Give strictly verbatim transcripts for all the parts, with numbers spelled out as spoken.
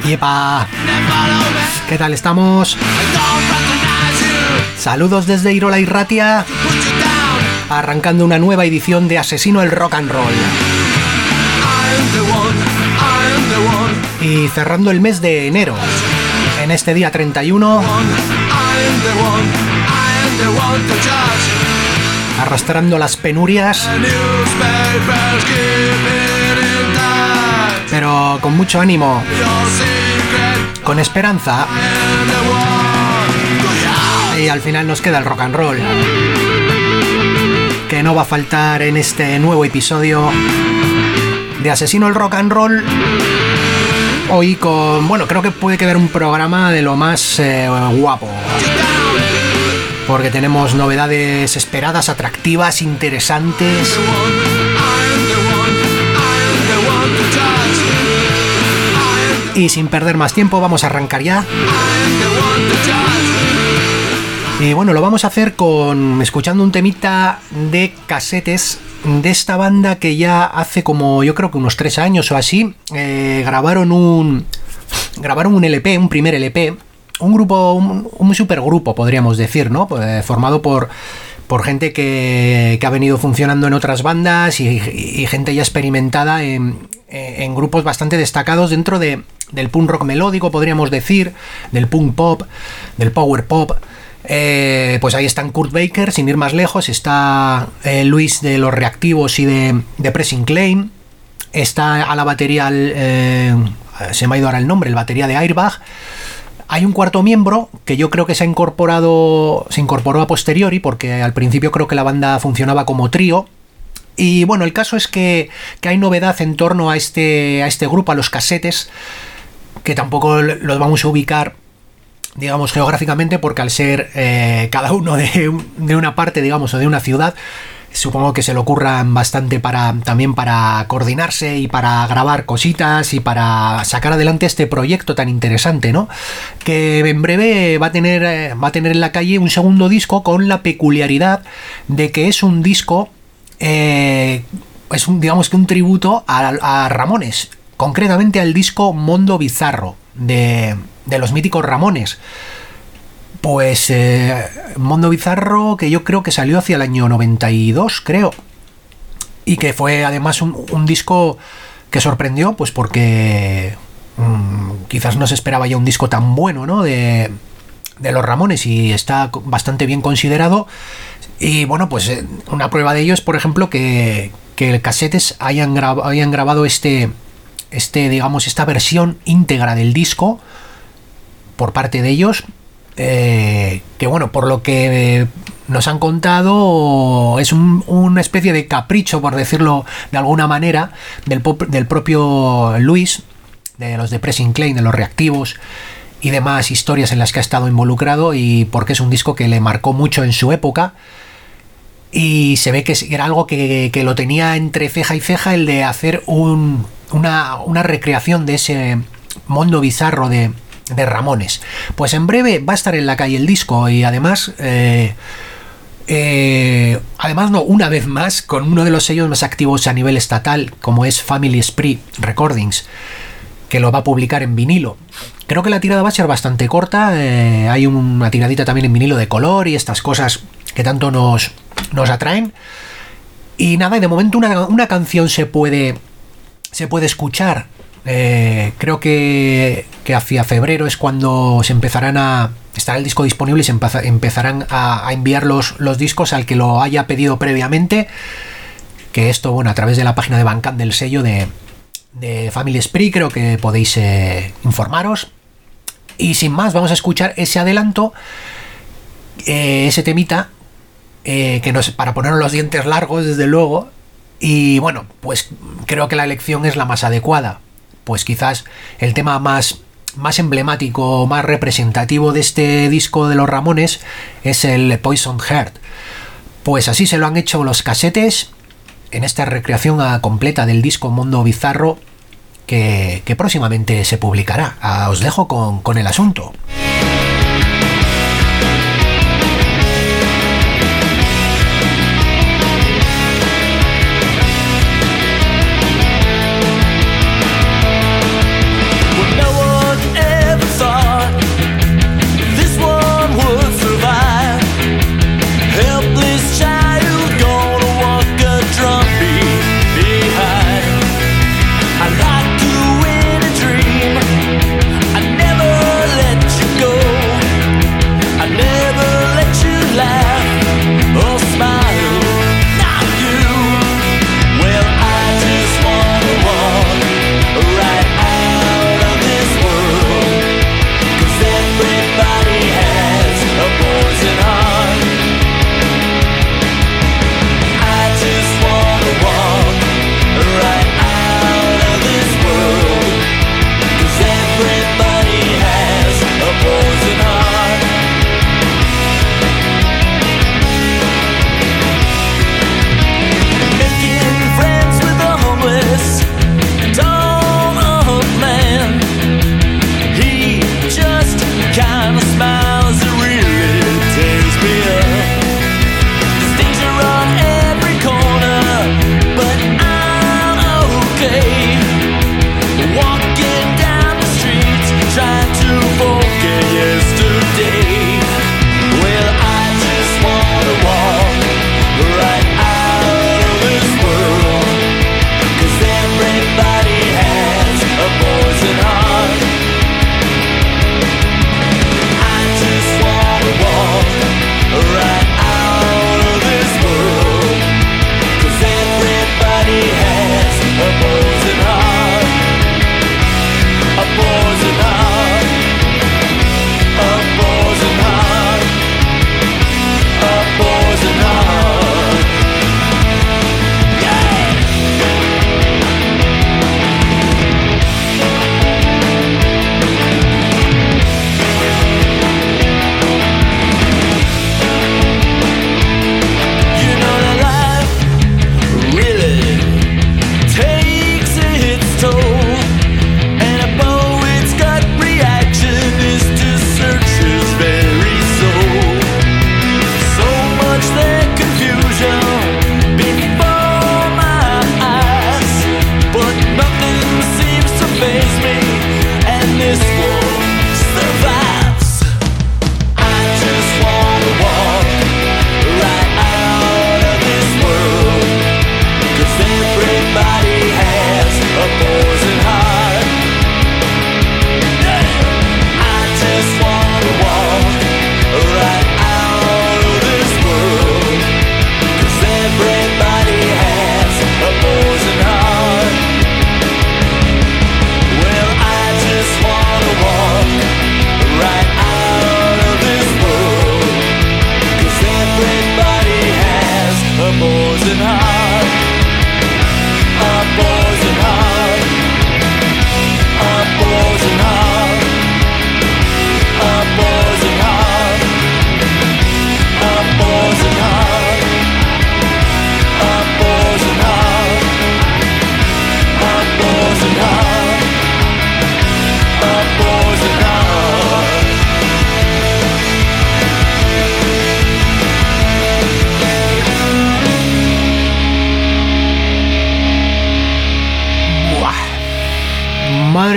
¡Yepa! ¿Qué tal estamos? Saludos desde Irola y Ratia, arrancando una nueva edición de Asesino el Rock and Roll. Y cerrando el mes de enero, en este día treinta y uno, arrastrando las penurias, pero con mucho ánimo, con esperanza, y al final nos queda el rock and roll, que no va a faltar en este nuevo episodio de Asesino el Rock and Roll. Hoy con, bueno, creo que puede quedar un programa de lo más eh, guapo, porque tenemos novedades esperadas, atractivas, interesantes. Y sin perder más tiempo, vamos a arrancar ya. Y bueno, lo vamos a hacer con escuchando un temita de Casetes, de esta banda que ya hace como, yo creo que unos tres años o así, eh, grabaron un grabaron un L P, un primer L P, un grupo, un, un supergrupo podríamos decir, ¿no? Pues, formado por por gente que, que ha venido funcionando en otras bandas y, y, y gente ya experimentada en, en grupos bastante destacados dentro de, del punk rock melódico, podríamos decir, del punk pop, del power pop. Eh, pues ahí están Kurt Baker, sin ir más lejos, está eh, Luis de Los Reactivos y de, de Pressing Claim, está a la batería, eh, se me ha ido ahora el nombre, el batería de Airbag. Hay un cuarto miembro que yo creo que se ha incorporado, se incorporó a posteriori, porque al principio creo que la banda funcionaba como trío. Y bueno, el caso es que, que hay novedad en torno a este, a este grupo, a los Casetes, que tampoco los vamos a ubicar, digamos, geográficamente, porque al ser eh, cada uno de, de una parte, digamos, o de una ciudad, supongo que se le ocurran bastante para también para coordinarse y para grabar cositas y para sacar adelante este proyecto tan interesante, ¿no? Que en breve va a tener va a tener en la calle un segundo disco, con la peculiaridad de que es un disco, eh, es un, digamos que un tributo a, a Ramones, concretamente al disco Mondo Bizarro de de los míticos Ramones. Pues eh, Mondo Bizarro, que yo creo que salió hacia el año noventa y dos, creo, y que fue además un, un disco que sorprendió, pues porque mmm, quizás no se esperaba ya un disco tan bueno, ¿no? de, de los Ramones, y está bastante bien considerado. Y bueno, pues eh, una prueba de ello es, por ejemplo, que, que Casetes hayan, grab- hayan grabado este, este, digamos, esta versión íntegra del disco por parte de ellos, eh, que bueno, por lo que nos han contado, es un, una especie de capricho, por decirlo de alguna manera, del, pop, del propio Luis, de los de Pressing Claim, de Los Reactivos y demás historias en las que ha estado involucrado, y porque es un disco que le marcó mucho en su época, y se ve que era algo que, que lo tenía entre ceja y ceja, el de hacer un, una, una recreación de ese mundo bizarro de de Ramones. Pues en breve va a estar en la calle el disco, y además eh, eh, además no, una vez más, con uno de los sellos más activos a nivel estatal, como es Family Spree Recordings, que lo va a publicar en vinilo. Creo que la tirada va a ser bastante corta, eh, hay una tiradita también en vinilo de color y estas cosas que tanto nos, nos atraen. Y nada, y de momento una, una canción se puede se puede escuchar. Eh, creo que, que hacia febrero es cuando se empezarán a estará el disco disponible y se empeza, empezarán a, a enviar los, los discos al que lo haya pedido previamente, que esto, bueno, a través de la página de Bandcamp del sello de, de Family Spree, creo que podéis eh, informaros. Y sin más, vamos a escuchar ese adelanto, eh, ese temita, eh, que nos, para poner los dientes largos, desde luego. Y bueno, pues creo que la elección es la más adecuada. Pues quizás el tema más, más emblemático, más representativo de este disco de los Ramones es el Poison Heart. Pues así se lo han hecho los Casetes en esta recreación completa del disco Mundo Bizarro, que, que próximamente se publicará. Ah, os dejo con, con el asunto. When no one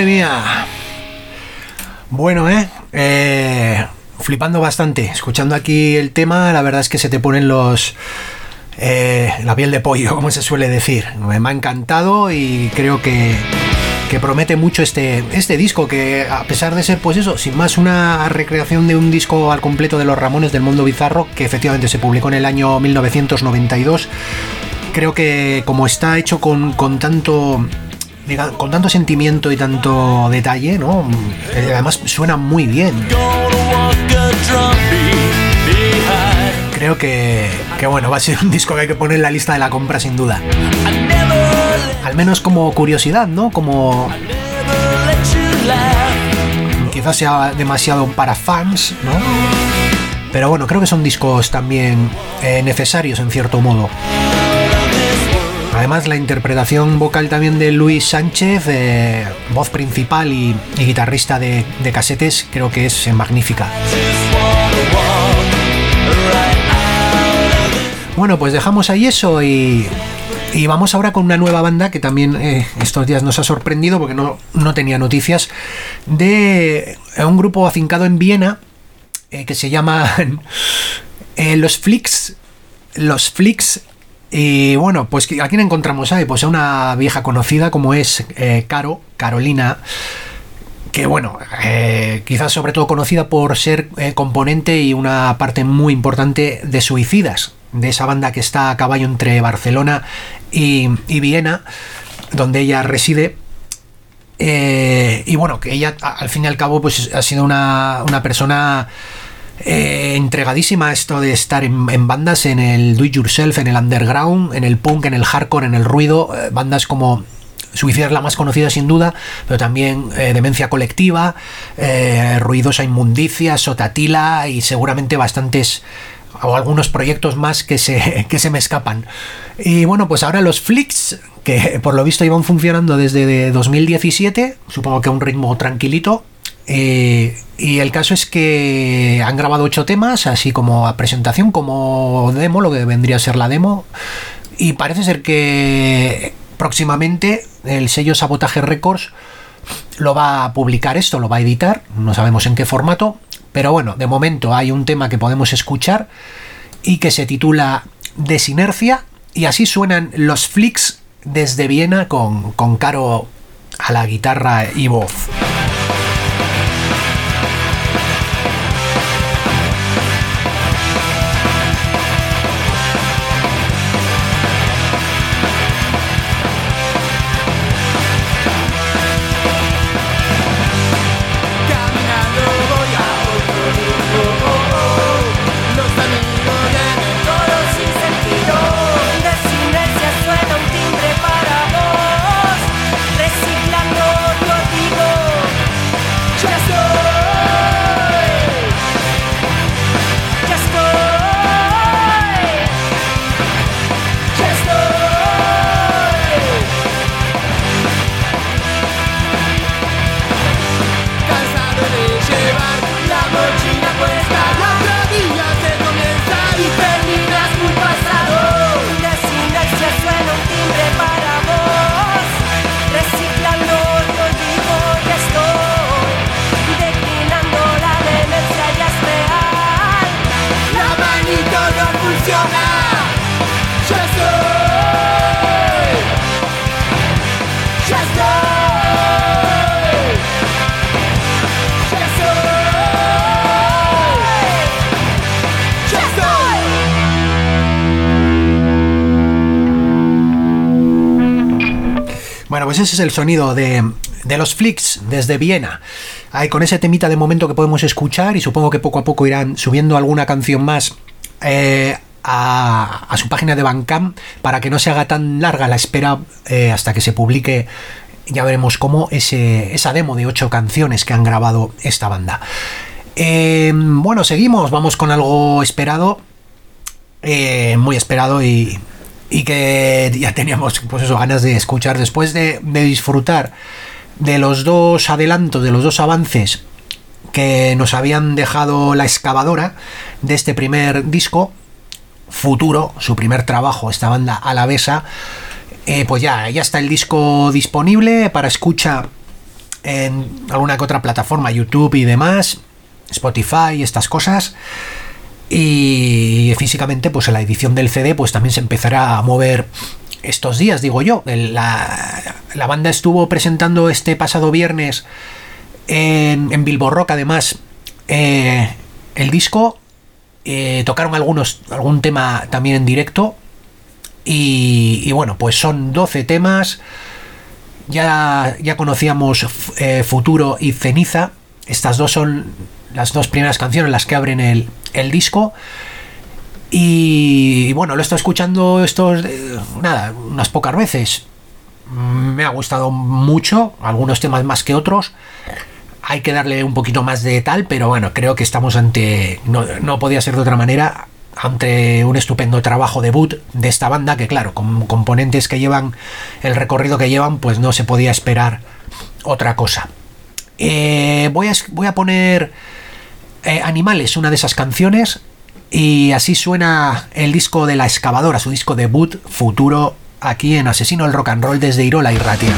mía. Bueno, ¿eh? eh flipando bastante. Escuchando aquí el tema, la verdad es que se te ponen los... Eh, la piel de pollo, como se suele decir. Me ha encantado y creo que, que promete mucho este, este disco, que a pesar de ser, pues eso, sin más una recreación de un disco al completo de los Ramones del Mundo Bizarro, que efectivamente se publicó en el año mil novecientos noventa y dos, creo que como está hecho con, con tanto... con tanto sentimiento y tanto detalle, ¿no? Además suena muy bien. Creo que, que bueno, va a ser un disco que hay que poner en la lista de la compra sin duda. Al menos como curiosidad, ¿no? Como... quizás sea demasiado para fans, ¿no? Pero bueno, creo que son discos también eh, necesarios en cierto modo. Además, la interpretación vocal también de Luis Sánchez, eh, voz principal y, y guitarrista de, de Casetes, creo que es magnífica. Bueno, pues dejamos ahí eso y, y vamos ahora con una nueva banda que también eh, estos días nos ha sorprendido porque no, no tenía noticias, de un grupo afincado en Viena eh, que se llama eh, Los Flicks. Los Flicks. Y bueno, pues ¿a quién encontramos ahí? Pues a una vieja conocida como es eh, Caro, Carolina, que bueno, eh, quizás sobre todo conocida por ser eh, componente y una parte muy importante de Suicidas, de esa banda que está a caballo entre Barcelona y, y Viena, donde ella reside. Eh, y bueno, que ella al fin y al cabo pues ha sido una, una persona... Eh, entregadísima a esto de estar en, en bandas, en el do it yourself, en el underground, en el punk, en el hardcore, en el ruido, eh, bandas como Suicida es la más conocida sin duda, pero también eh, Demencia Colectiva, eh, Ruidosa Inmundicia, Sotatila y seguramente bastantes o algunos proyectos más que se, que se me escapan. Y bueno, pues ahora los Flicks, que por lo visto iban funcionando desde dos mil diecisiete, supongo que a un ritmo tranquilito. Eh, y el caso es que han grabado ocho temas, así como a presentación, como demo, lo que vendría a ser la demo. Y parece ser que próximamente el sello Sabotage Records lo va a publicar esto, lo va a editar, no sabemos en qué formato. Pero bueno, de momento hay un tema que podemos escuchar y que se titula Desinercia. Y así suenan los Flicks desde Viena con, con Caro a la guitarra y voz. Bueno, pues ese es el sonido de, de los Flicks desde Viena. Ahí con ese temita de momento que podemos escuchar, y supongo que poco a poco irán subiendo alguna canción más eh, a, a su página de Bandcamp para que no se haga tan larga la espera eh, hasta que se publique. Ya veremos cómo ese, esa demo de ocho canciones que han grabado esta banda. Eh, bueno, seguimos, vamos con algo esperado, eh, muy esperado y... y que ya teníamos pues eso, ganas de escuchar después de, de disfrutar de los dos adelantos, de los dos avances que nos habían dejado La Excavadora de este primer disco, Futuro, su primer trabajo, esta banda alavesa. Eh, pues ya, ya está el disco disponible para escucha en alguna que otra plataforma, YouTube y demás, Spotify y estas cosas. Y físicamente, pues en la edición del C D, pues también se empezará a mover estos días, digo yo. La, la banda estuvo presentando este pasado viernes en, en Bilbo Rock, además, eh, el disco. Eh, tocaron algunos, algún tema también en directo. Y, y bueno, pues son doce temas. Ya, ya conocíamos eh, Futuro y Ceniza. Estas dos son las dos primeras canciones las que abren el, el disco. Y, y bueno, lo he estado escuchando estos, eh, nada, unas pocas veces. Me ha gustado mucho, algunos temas más que otros. Hay que darle un poquito más de tal, pero bueno, creo que estamos ante, no, no podía ser de otra manera, ante un estupendo trabajo debut de esta banda, que claro, con componentes que llevan, el recorrido que llevan, pues no se podía esperar otra cosa. Eh, voy, a, voy a poner eh, Animales, una de esas canciones, y así suena el disco de La Excavadora, su disco debut, Futuro, aquí en Asesino del Rock and Roll desde Irola y Ratia.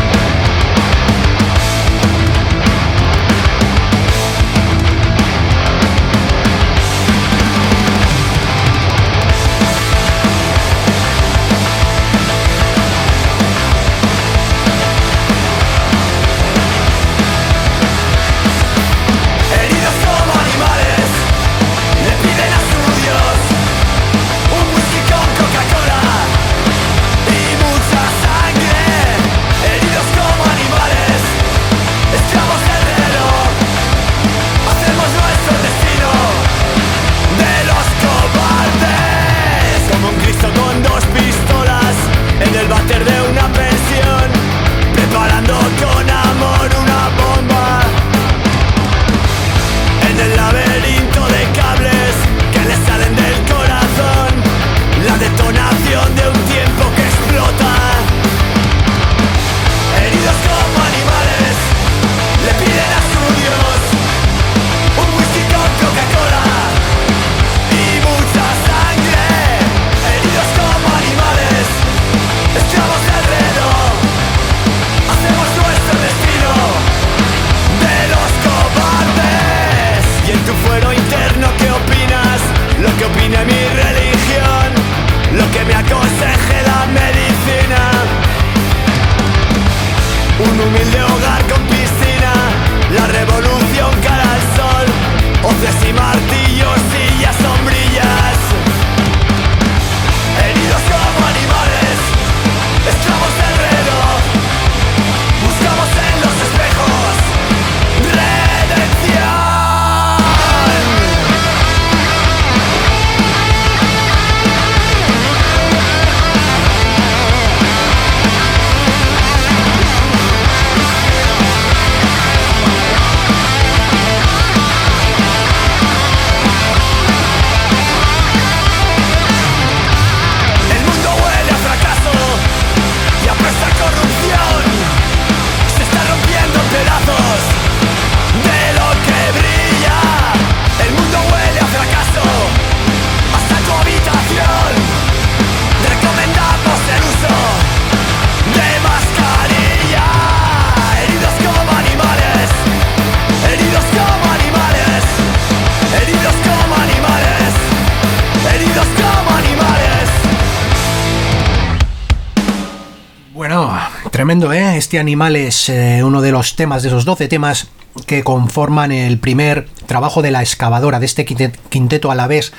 Tremendo, ¿eh? Este Animal es eh, uno de los temas, de esos doce temas que conforman el primer trabajo de La Excavadora, de este quinteto a la vez,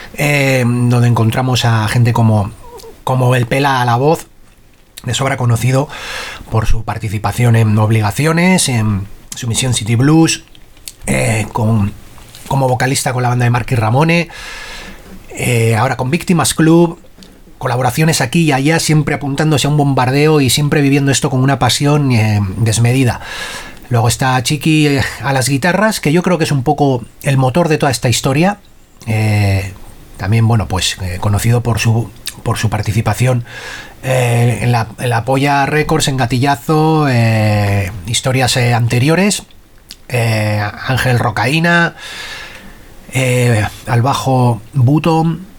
eh, donde encontramos a gente como, como el Pela a la voz, de sobra conocido por su participación en Obligaciones, en Sumisión City Blues, eh, con, como vocalista con la banda de Marky Ramone, eh, ahora con Víctimas Club, colaboraciones aquí y allá, siempre apuntándose a un bombardeo y siempre viviendo esto con una pasión eh, desmedida. Luego está Chiqui eh, a las guitarras, que yo creo que es un poco el motor de toda esta historia. Eh, también, bueno, pues eh, conocido por su, por su participación eh, en, la, en la Polla Records, en Gatillazo, eh, historias eh, anteriores. Eh, Ángel Rocaína, eh, al bajo Button.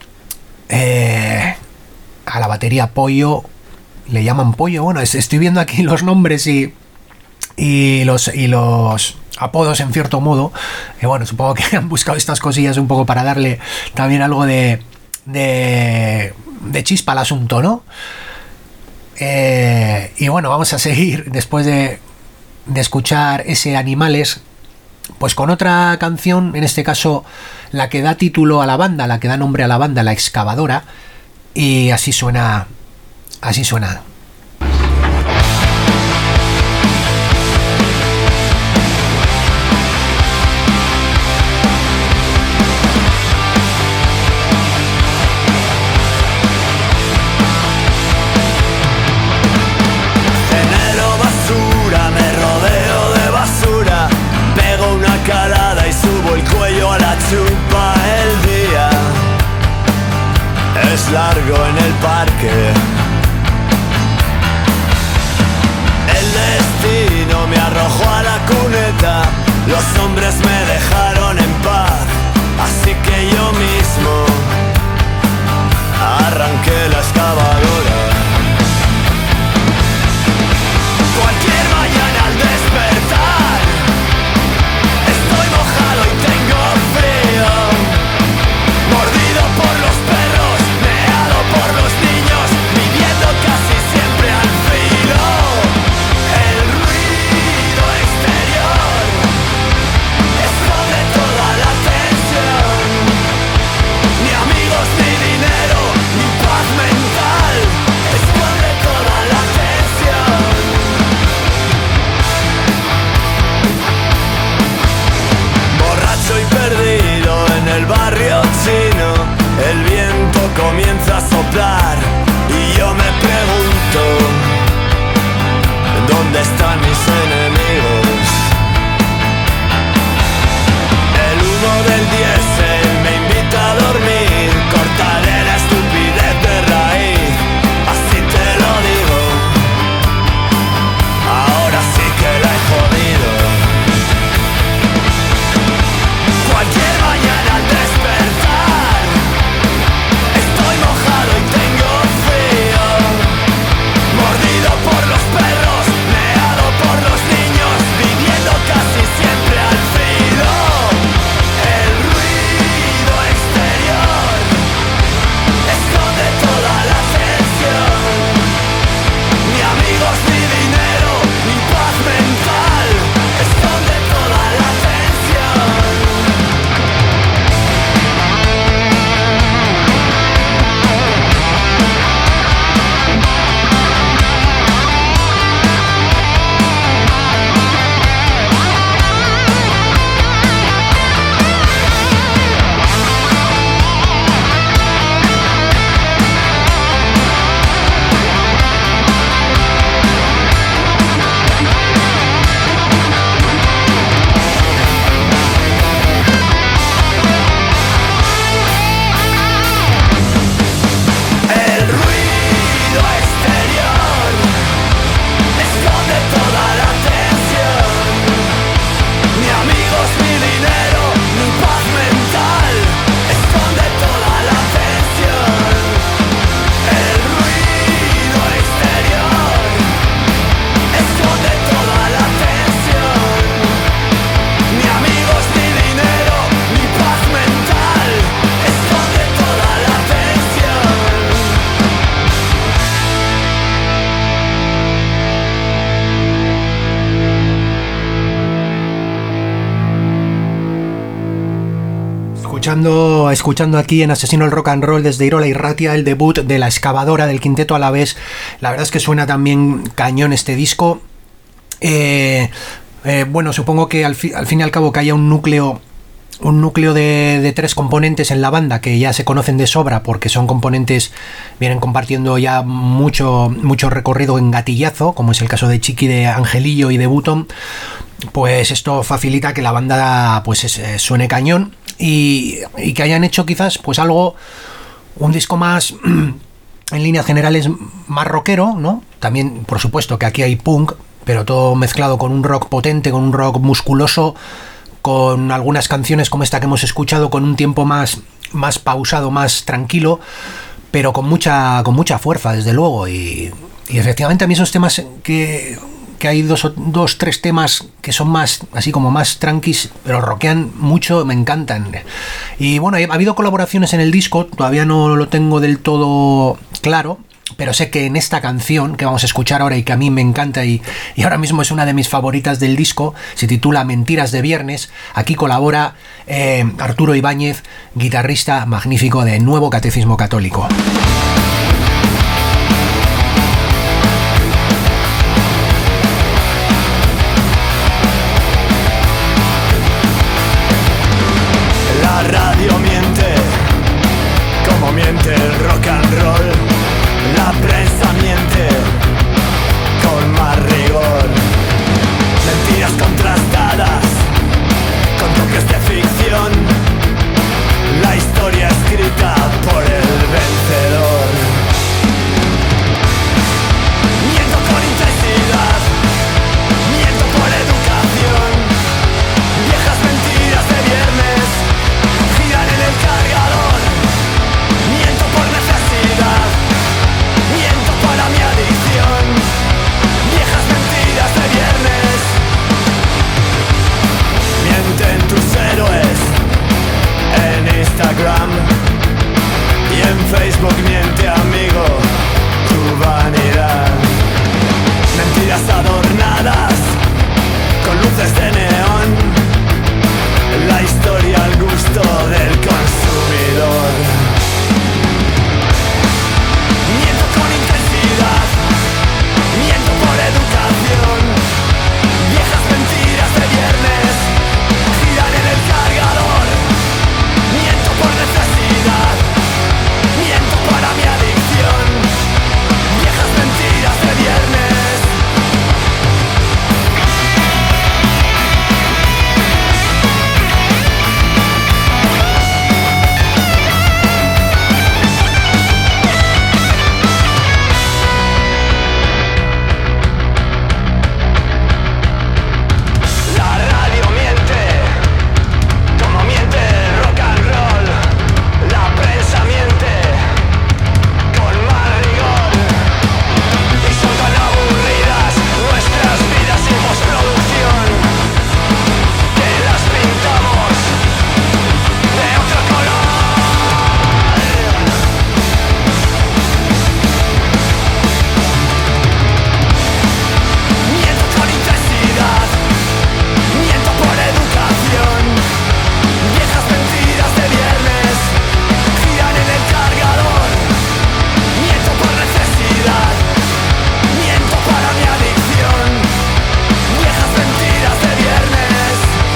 Eh, a la batería Pollo, le llaman Pollo, bueno, estoy viendo aquí los nombres y y los, y los apodos en cierto modo. Y bueno, supongo que han buscado estas cosillas un poco para darle también algo de, de, de chispa al asunto, ¿no? Eh, y bueno, vamos a seguir después de, de escuchar ese Animales, pues con otra canción, en este caso la que da título a la banda, la que da nombre a la banda, La Excavadora, y así suena, así suena. Calada y subo el cuello a la chupa. El día es largo en el parque. El destino me arrojó a la cuneta. Los hombres me dejaron en paz, así que yo mismo arranqué la excavadora. Cualquier mañana al despertar estoy mojado y tengo frío, mordido por los perros, meado por los niños, viviendo casi siempre al filo. El ruido exterior esconde toda la tensión. Ni amigos, ni dinero, ni paz mental, esconde toda la tensión. Borracho y perdido en el barrio chino, el viento comienza a soplar y yo me pregunto, ¿dónde están mis enemigos? El humo del diésel me invita a dormir, cortaré la estupidez de raíz, así te lo digo, ahora sí que la he jodido. Cualquier mañana al despertar estoy mojado y tengo frío, mordido por los perros, meado por los niños, viviendo casi siempre al filo. El ruido exterior esconde toda la tensión. Ni amigos, ni dinero, ni paz mental, esconde toda la tensión. El ruido exterior esconde toda la tensión. Ni amigos, ni dinero, ni paz mental, esconde toda la tensión. El ruido exterior esconde toda la tensión. Ni amigos, ni dinero, ni paz mental, esconde toda la tensión. Escuchando, escuchando aquí en Asesino el Rock and Roll desde Irola y Ratia el debut de La Excavadora del Quinteto Alavés. La verdad es que suena también cañón este disco. Eh, eh, bueno, supongo que al, fi, al fin y al cabo que haya un núcleo un núcleo de, de tres componentes en la banda que ya se conocen de sobra porque son componentes, vienen compartiendo ya mucho, mucho recorrido en gatillazo, como es el caso de Chiqui, de Angelillo y de Button. Pues esto facilita que la banda pues es, eh, suene cañón y, y que hayan hecho quizás pues algo, un disco más en líneas generales más rockero, ¿no? También por supuesto que aquí hay punk, pero todo mezclado con un rock potente, con un rock musculoso, con algunas canciones como esta que hemos escuchado con un tiempo más, más pausado, más tranquilo, pero con mucha, con mucha fuerza desde luego. Y, y efectivamente a mí esos temas que que hay dos, dos, tres temas que son más, así como más tranquis, pero rockean mucho, me encantan. Y bueno, ha habido colaboraciones en el disco, todavía no lo tengo del todo claro, pero sé que en esta canción que vamos a escuchar ahora y que a mí me encanta y, y ahora mismo es una de mis favoritas del disco, se titula Mentiras de Viernes. Aquí colabora eh, Arturo Ibáñez, guitarrista magnífico de Nuevo Catecismo Católico. La radio miente, como miente el rock and roll. La prensa miente con más rigor. Mentiras contrastadas con toques de ficción. La historia escrita por el vencedor. Miento con intensidad, miento por educación. Viejas mentiras de viernes giran en el cargador. Miento por necesidad, miento para mi adicción. Viejas mentiras de viernes. Mienten tus héroes en Instagram y en Facebook. Miente, amigo, tu vanidad. Mentiras adornadas con luces de neón. La historia al gusto del consumidor. Miento con intensidad, miento por educación. Viejas mentiras de viernes giran en el cargador. Miento por necesidad, miento para mi adicción. Viejas mentiras de viernes. La radio miente, como miente el rock and roll. La prensa miente con más rigor. Y son tan aburridas nuestras vidas sin postproducción que las pintamos de otro color. Miento con intensidad, miento por educación. Viejas mentiras de viernes giran en el cargador. Miento por necesidad, miento para mi adicción. Viejas mentiras de viernes.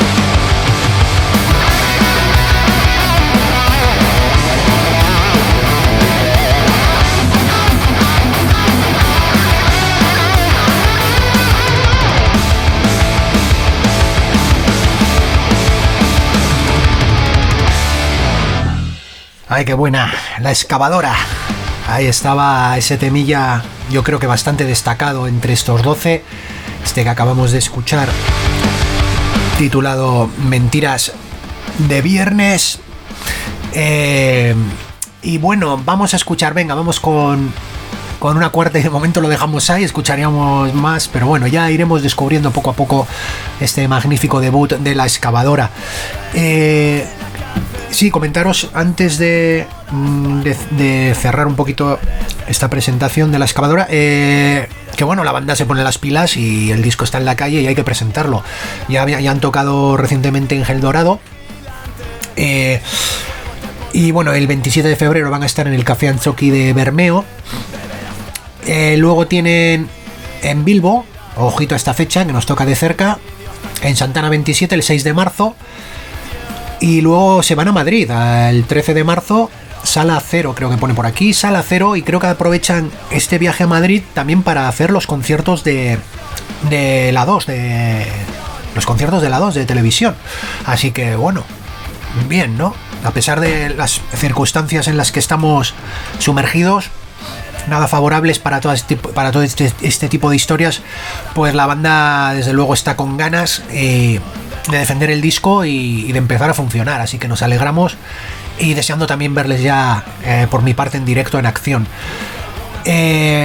Ay, qué buena, La Excavadora. Ahí estaba ese temilla, yo creo que bastante destacado entre estos doce. Este que acabamos de escuchar, titulado Mentiras de Viernes. Eh, y bueno, vamos a escuchar, venga, vamos con, con una cuarta y de momento lo dejamos ahí, escucharíamos más, pero bueno, ya iremos descubriendo poco a poco este magnífico debut de La Excavadora. Eh... Sí, comentaros antes de, de, de cerrar un poquito esta presentación de La Excavadora, eh, que bueno, la banda se pone las pilas y el disco está en la calle y hay que presentarlo. Ya, ya han tocado recientemente en Gel Dorado, eh, y bueno, el veintisiete de febrero van a estar en el Café Anzoqui de Bermeo. Eh, luego tienen en Bilbo, ojito a esta fecha que nos toca de cerca, en Santana veintisiete el seis de marzo. Y luego se van a Madrid, el trece de marzo, Sala Cero, creo que pone por aquí, Sala Cero, y creo que aprovechan este viaje a Madrid también para hacer los conciertos de, de la dos, de los conciertos de la dos de televisión. Así que bueno, bien, ¿no? A pesar de las circunstancias en las que estamos sumergidos, nada favorables para todo este, para todo este, este tipo de historias, pues la banda desde luego está con ganas eh, de defender el disco y, y de empezar a funcionar, así que nos alegramos y deseando también verles ya eh, por mi parte en directo, en acción. Eh,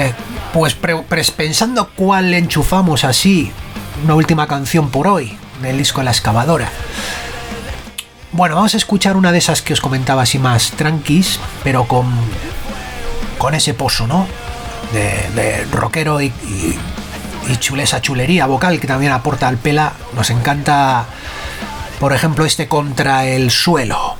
Pues pre- pre- pensando cuál enchufamos así, una última canción por hoy, del disco La Excavadora. Bueno, vamos a escuchar una de esas que os comentaba así más tranquis, pero con, con ese pozo, ¿no? De, de rockero y, y, y chulesa, chulería vocal que también aporta al Pela. Nos encanta, por ejemplo, este Contra el Suelo.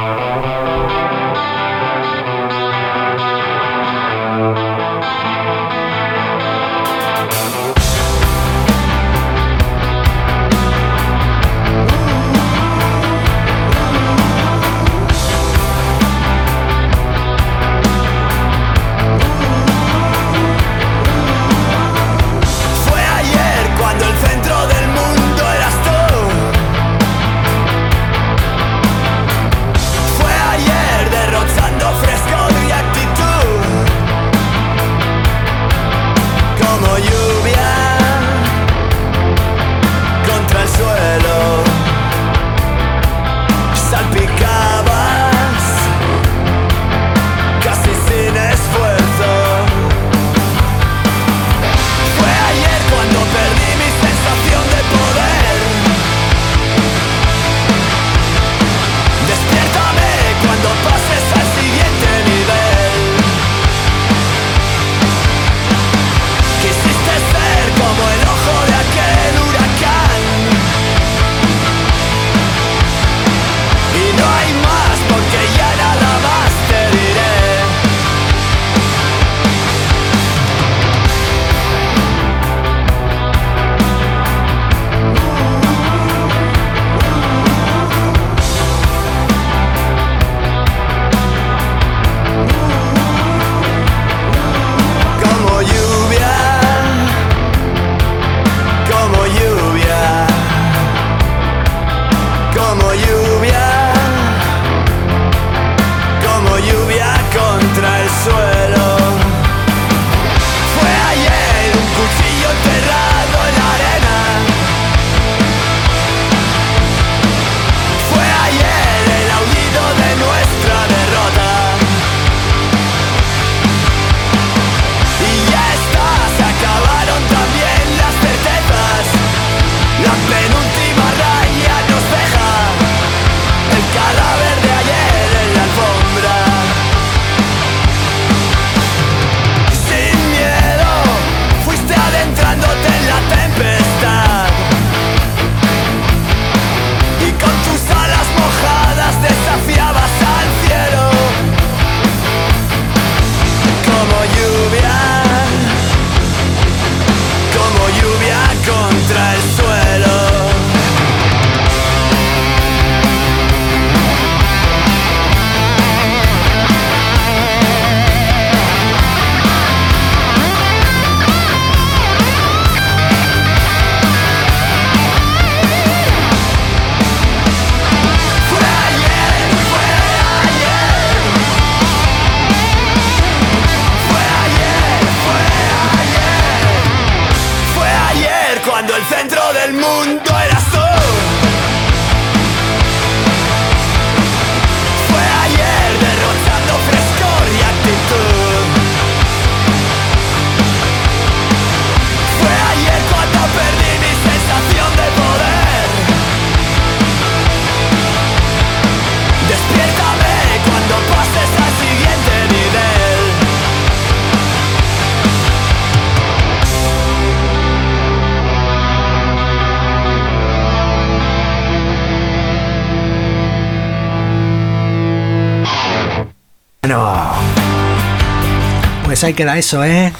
Pues ahí queda eso, ¿eh?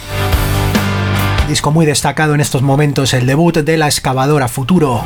Disco muy destacado en estos momentos, el debut de La Excavadora, Futuro.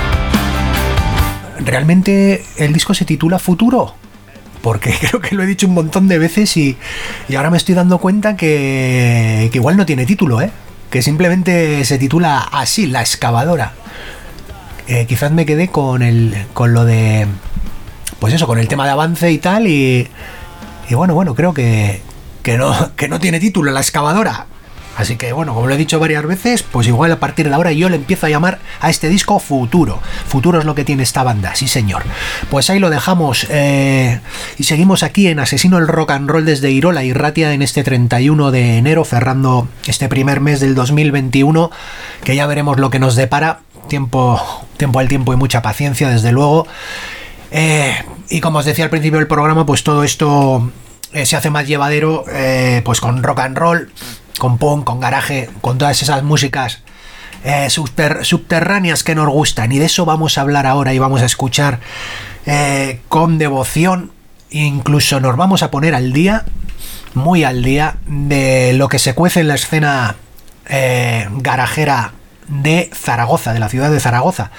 ¿Realmente el disco se titula Futuro? Porque creo que lo he dicho un montón de veces y, y ahora me estoy dando cuenta que, que igual no tiene título, ¿eh? Que simplemente se titula así, La Excavadora. Eh, quizás me quedé con, el, con lo de... Pues eso, con el tema de avance y tal y... Y bueno, bueno, creo que... Que no, que no tiene título, La Excavadora. Así que bueno, como lo he dicho varias veces, pues igual a partir de ahora yo le empiezo a llamar a este disco Futuro. Futuro es lo que tiene esta banda, sí señor. Pues ahí lo dejamos eh, y seguimos aquí en Asesino el Rock and Roll desde Irola y Ratia en este treinta y uno de enero, cerrando este primer mes del dos mil veintiuno, que ya veremos lo que nos depara. Tiempo, tiempo al tiempo y mucha paciencia, desde luego. Eh, y como os decía al principio del programa, pues todo esto eh, se hace más llevadero eh, pues con rock and roll, con punk, con garaje, con todas esas músicas eh, subter- subterráneas que nos gustan, y de eso vamos a hablar ahora y vamos a escuchar eh, con devoción. Incluso nos vamos a poner al día, muy al día, de lo que se cuece en la escena eh, garajera de Zaragoza, de la ciudad de Zaragoza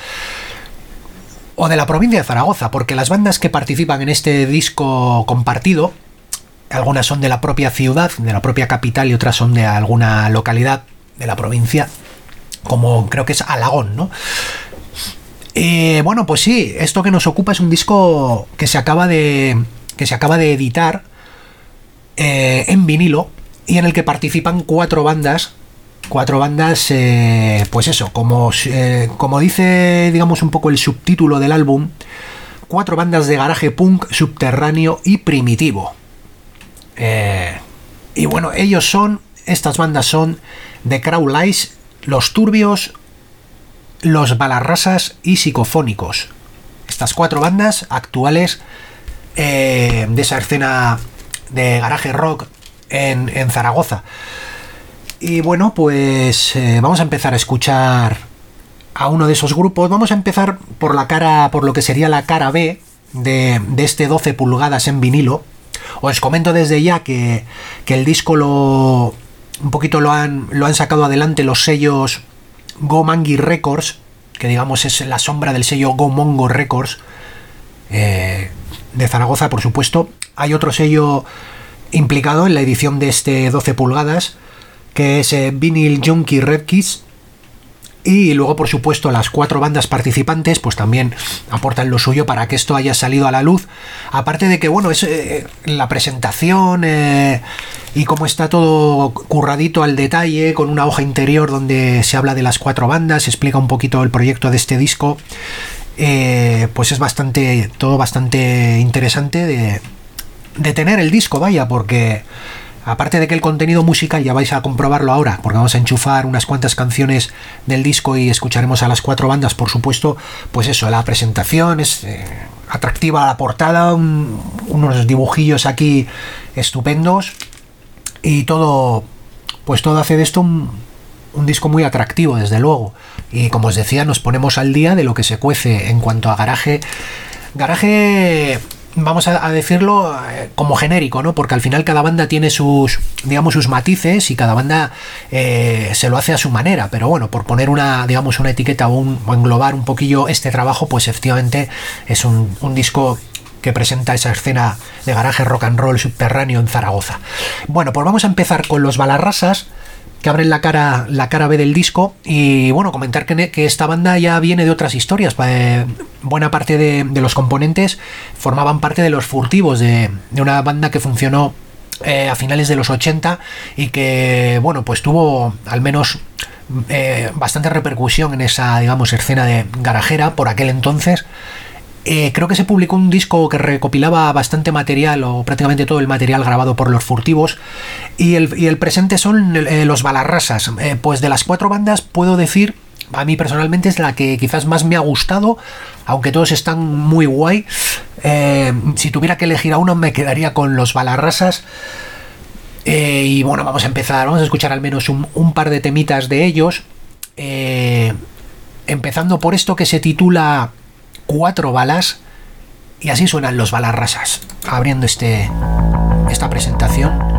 o de la provincia de Zaragoza, porque las bandas que participan en este disco compartido, algunas son de la propia ciudad, de la propia capital, y otras son de alguna localidad de la provincia, como creo que es Alagón, ¿no? Y bueno, pues sí, esto que nos ocupa es un disco que se acaba de, que se acaba de editar eh, en vinilo, y en el que participan cuatro bandas, cuatro bandas, eh, pues eso, como, eh, como dice, digamos, un poco el subtítulo del álbum, cuatro bandas de garaje punk subterráneo y primitivo. Eh, y bueno, ellos son, estas bandas son The Crow Lies, Los Turbios, Los Balarrasas y Psicofónicos. Estas cuatro bandas actuales eh, de esa escena de garaje rock en, en Zaragoza. Y bueno, pues eh, vamos a empezar a escuchar a uno de esos grupos. Vamos a empezar por la cara, por lo que sería la cara B de, de este doce pulgadas en vinilo. Os comento desde ya que, que el disco lo un poquito lo han, lo han sacado adelante los sellos Go Mangi Records, que digamos es la sombra del sello Go Mongo Records eh, de Zaragoza, por supuesto. Hay otro sello implicado en la edición de este doce pulgadas, que es eh, Vinyl Junkie Red Keys. Y luego, por supuesto, las cuatro bandas participantes pues también aportan lo suyo para que esto haya salido a la luz. Aparte de que, bueno, es eh, la presentación eh, y cómo está todo curradito al detalle, con una hoja interior donde se habla de las cuatro bandas, se explica un poquito el proyecto de este disco. Eh, pues es bastante, todo bastante interesante de, de tener el disco, vaya, porque aparte de que el contenido musical ya vais a comprobarlo ahora, porque vamos a enchufar unas cuantas canciones del disco y escucharemos a las cuatro bandas, por supuesto, pues eso, la presentación es eh, atractiva, la portada, un, unos dibujillos aquí estupendos, y todo, pues todo hace de esto un, un disco muy atractivo, desde luego. Y como os decía, nos ponemos al día de lo que se cuece en cuanto a garaje, garaje... vamos a, a decirlo eh, como genérico, ¿no? Porque al final cada banda tiene sus, digamos, sus matices, y cada banda eh, se lo hace a su manera. Pero bueno, por poner una, digamos, una etiqueta o, un, o englobar un poquillo este trabajo, pues efectivamente es un, un disco que presenta esa escena de garaje rock and roll subterráneo en Zaragoza. Bueno, pues vamos a empezar con Los Balarrasas, que abren la cara, la cara B del disco. Y bueno, comentar que, que esta banda ya viene de otras historias. Eh, buena parte de, de los componentes formaban parte de Los Furtivos, de, de una banda que funcionó eh, a finales de los ochenta y que, bueno, pues tuvo al menos eh, bastante repercusión en esa, digamos, escena de garajera por aquel entonces. Eh, creo que se publicó un disco que recopilaba bastante material, o prácticamente todo el material grabado por Los Furtivos, y el, y el presente son eh, Los Balarrasas. Eh, pues de las cuatro bandas puedo decir, a mí personalmente es la que quizás más me ha gustado, aunque todos están muy guay. Eh, si tuviera que elegir a uno, me quedaría con Los Balarrasas. Eh, y bueno, vamos a empezar, vamos a escuchar al menos un, un par de temitas de ellos, eh, empezando por esto que se titula Cuatro Balas, y así suenan Los Balarrasas abriendo este esta presentación.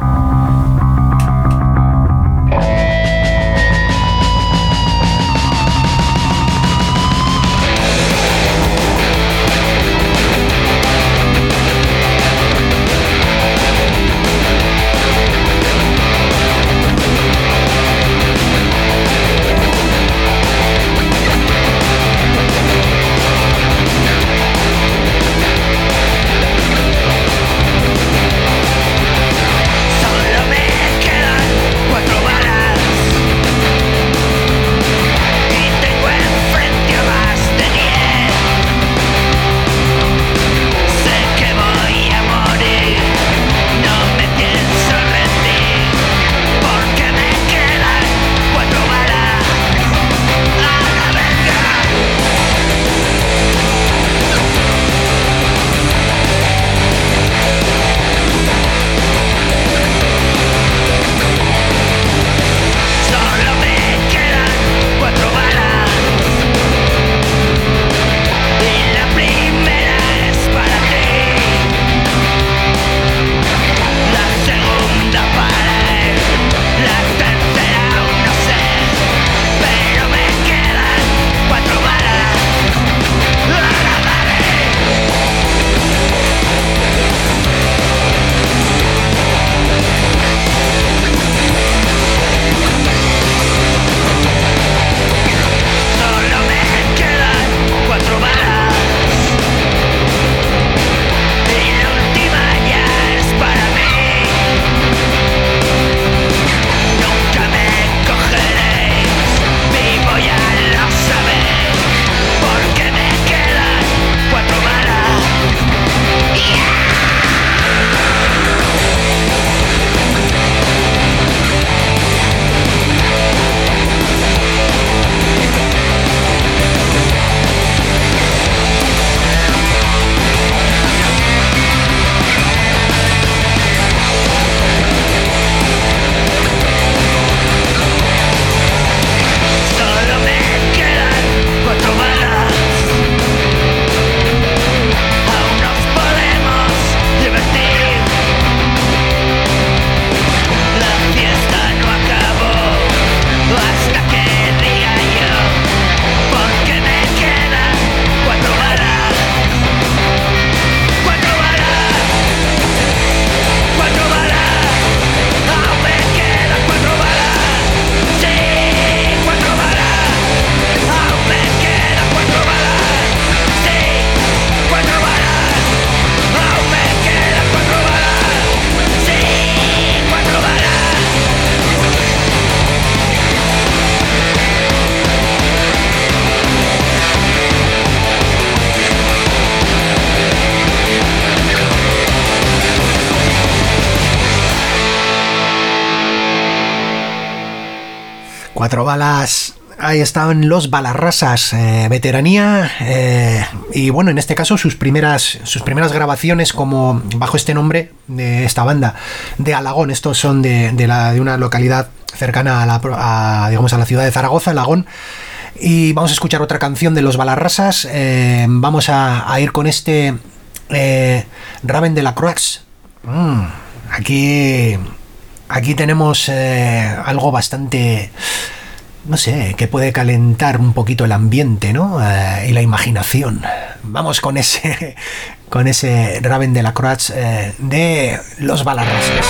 Cuatro balas. Ahí estaban los Balarrasas, eh, veteranía, eh, y bueno, en este caso sus primeras, sus primeras grabaciones como bajo este nombre de esta banda de Alagón. Estos son de, de, la, de una localidad cercana a la, a, digamos, a la ciudad de Zaragoza, Alagón. Y vamos a escuchar otra canción de los Balarrasas. Eh, vamos a, a ir con este eh, Raven de la Croix. Mm, aquí, aquí tenemos eh, algo bastante, no sé, que puede calentar un poquito el ambiente, ¿no? Eh, y la imaginación. Vamos con ese, con ese Raven de la Croix eh, de los Balarrasas.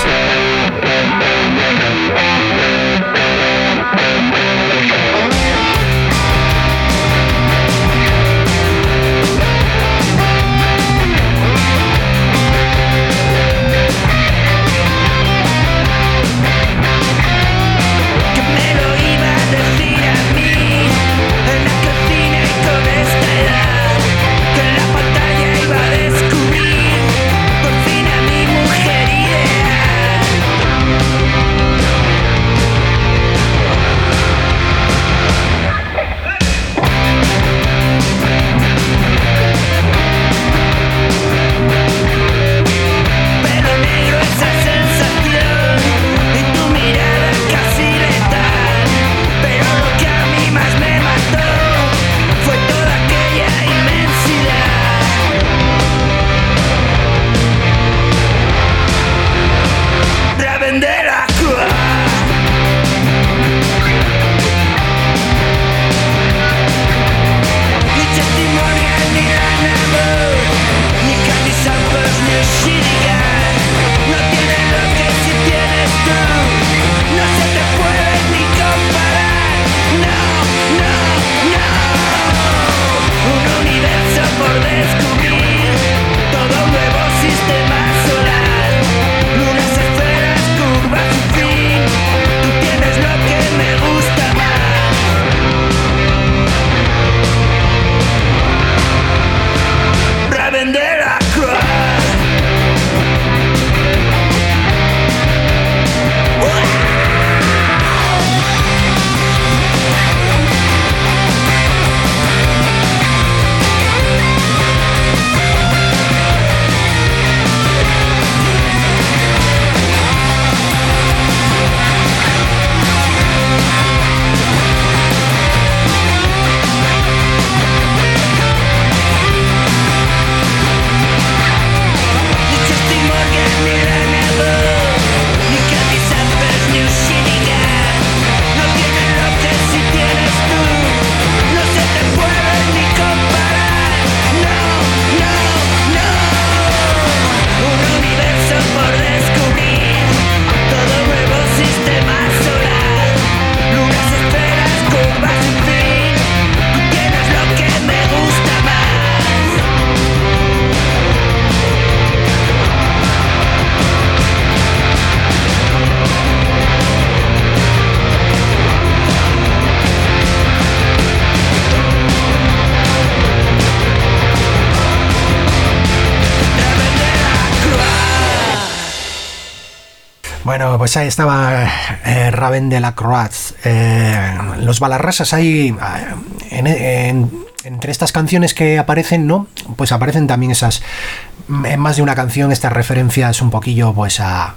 Bueno, pues ahí estaba eh, Raven de la Croix. Eh, los Balarrasas hay en, en, entre estas canciones que aparecen, ¿no? Pues aparecen también esas, en más de una canción, estas referencias un poquillo pues a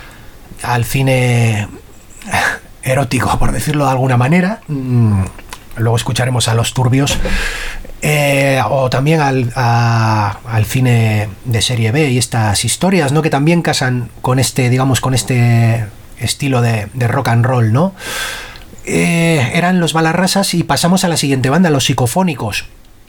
al cine erótico, por decirlo de alguna manera. Luego escucharemos a Los Turbios. Eh, o también al, a, al cine de serie B y estas historias, ¿no? Que también casan con este, digamos, con este estilo de, de rock and roll, ¿no? Eh, eran los Balarrasas y pasamos a la siguiente banda, los Psicofónicos,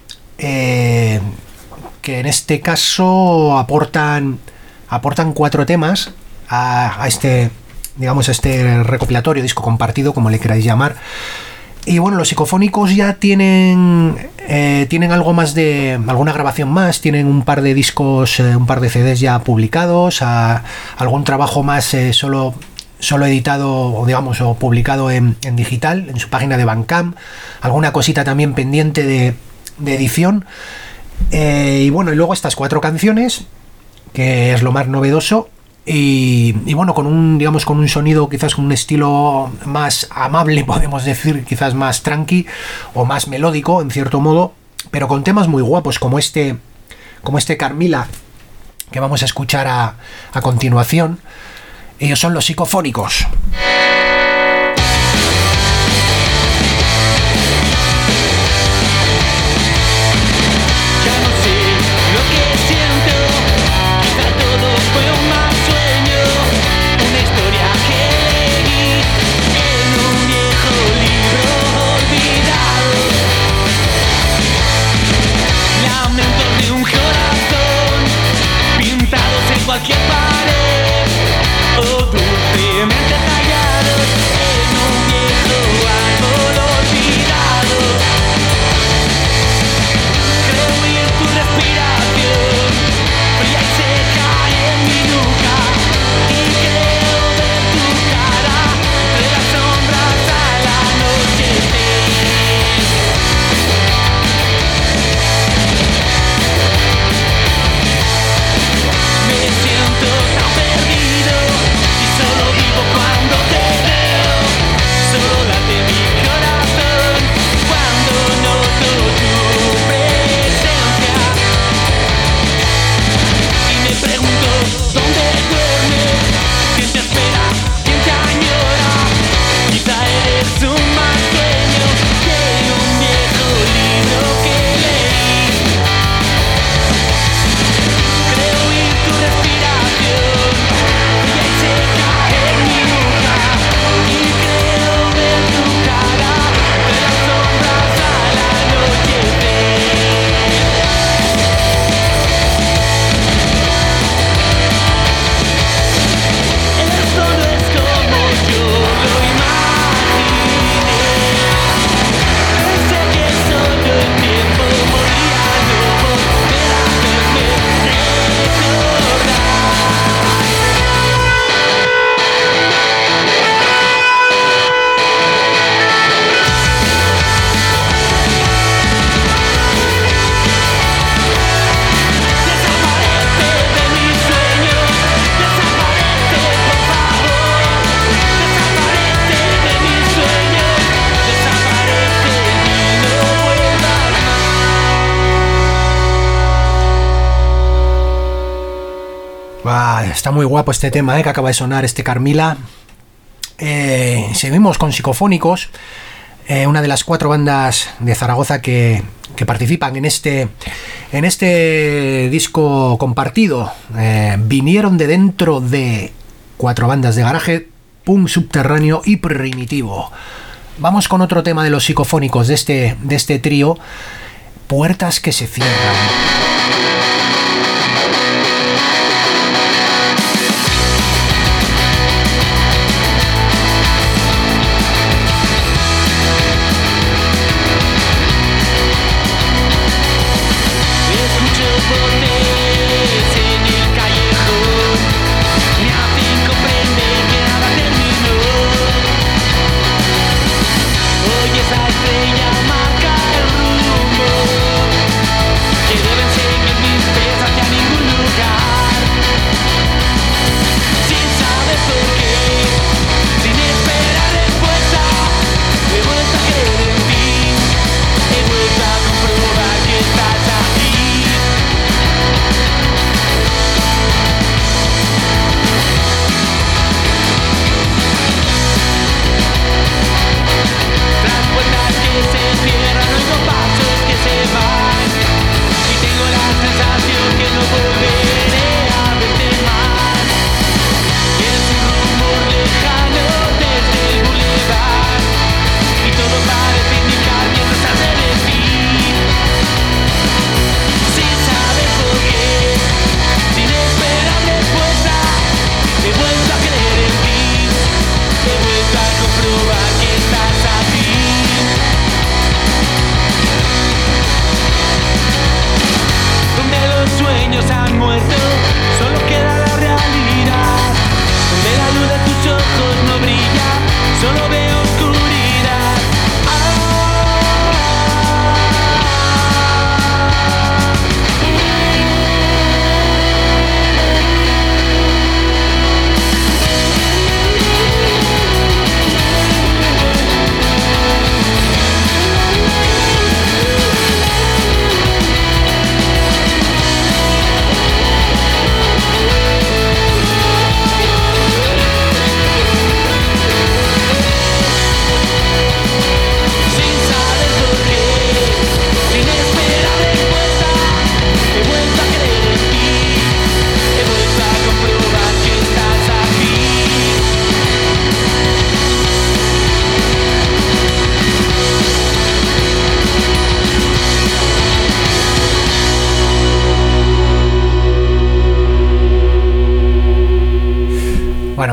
eh, que en este caso aportan aportan cuatro temas a, a este, digamos, a este recopilatorio, disco compartido, como le queráis llamar. Y bueno, los Psicofónicos ya tienen eh, tienen algo más de alguna grabación más, tienen un par de discos, eh, un par de C Ds ya publicados, a, algún trabajo más eh, solo solo editado o digamos o publicado en, en digital en su página de Bandcamp, alguna cosita también pendiente de, de edición, eh, y bueno, y luego estas cuatro canciones, que es lo más novedoso, Y, y bueno, con un, digamos, con un sonido quizás con un estilo más amable, podemos decir, quizás más tranqui o más melódico en cierto modo, pero con temas muy guapos como este, como este Carmila que vamos a escuchar a, a continuación. Ellos son los Psicofónicos. Cualquier pared o dulcemente tallados en un viejo árbol olvidado. Creo oír tu respiración fría y seca en mi nuca y creo ver tu cara de las sombras al anochecer. Me siento tan perdido y solo vivo cuando te veo. Solo late mi corazón cuando noto tu presencia. Y me pregunto dónde duermes, quién te espera, quién te añora. Quizá eres un mal sueño que un viejo libro que leí. Creo oír tu respiración fría y seca en mi nuca y creo ver tu cara de las sombras al anochecer. Esto no es como yo lo imaginé. Pensé que solo el tiempo podía no volver a hacerme recordar. Desaparece de mis sueños, desaparece por favor. Desaparece de mis sueños, desaparece y no vuelvas más. Ah, está muy guapo este tema, ¿eh? Que acaba de sonar, este Carmila. Eh, seguimos con Psicofónicos, eh, una de las cuatro bandas de Zaragoza que, que participan en este, en este disco compartido. Eh, vinieron de dentro de cuatro bandas de garaje, punk subterráneo y primitivo. Vamos con otro tema de los Psicofónicos de este, de este trío, Puertas que se cierran. Escucho voces en el callejón, me hacen comprender que nada terminó. Hoy esa estrella marca el rumbo que deben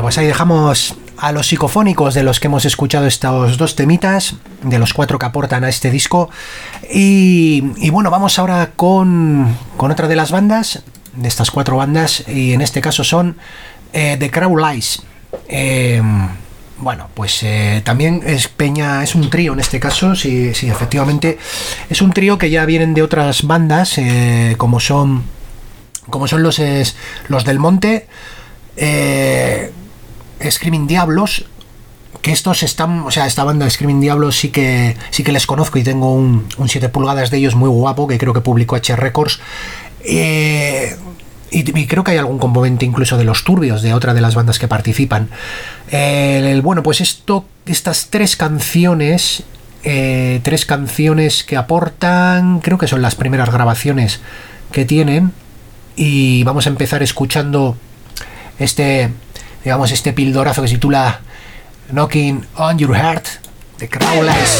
pues ahí dejamos a los psicofónicos de los que hemos escuchado estos dos temitas, de los cuatro que aportan a este disco. Y, y bueno, vamos ahora con, con otra de las bandas, de estas cuatro bandas, y en este caso son eh, The Crow Lies. Eh, bueno, pues eh, también es Peña, es un trío en este caso, sí, sí, efectivamente, es un trío que ya vienen de otras bandas, eh, como son, como son los, es, los del Monte, eh, Screaming Diablos, que estos están, o sea, esta banda de Screaming Diablos sí que sí que les conozco y tengo un, un siete pulgadas de ellos muy guapo que creo que publicó H Records, eh, y, y creo que hay algún componente incluso de Los Turbios, de otra de las bandas que participan. El, el, bueno, pues esto, estas tres canciones, eh, tres canciones que aportan, creo que son las primeras grabaciones que tienen, y vamos a empezar escuchando este, digamos, este pildorazo que se titula Knocking on Your Heart, de Crow Lies.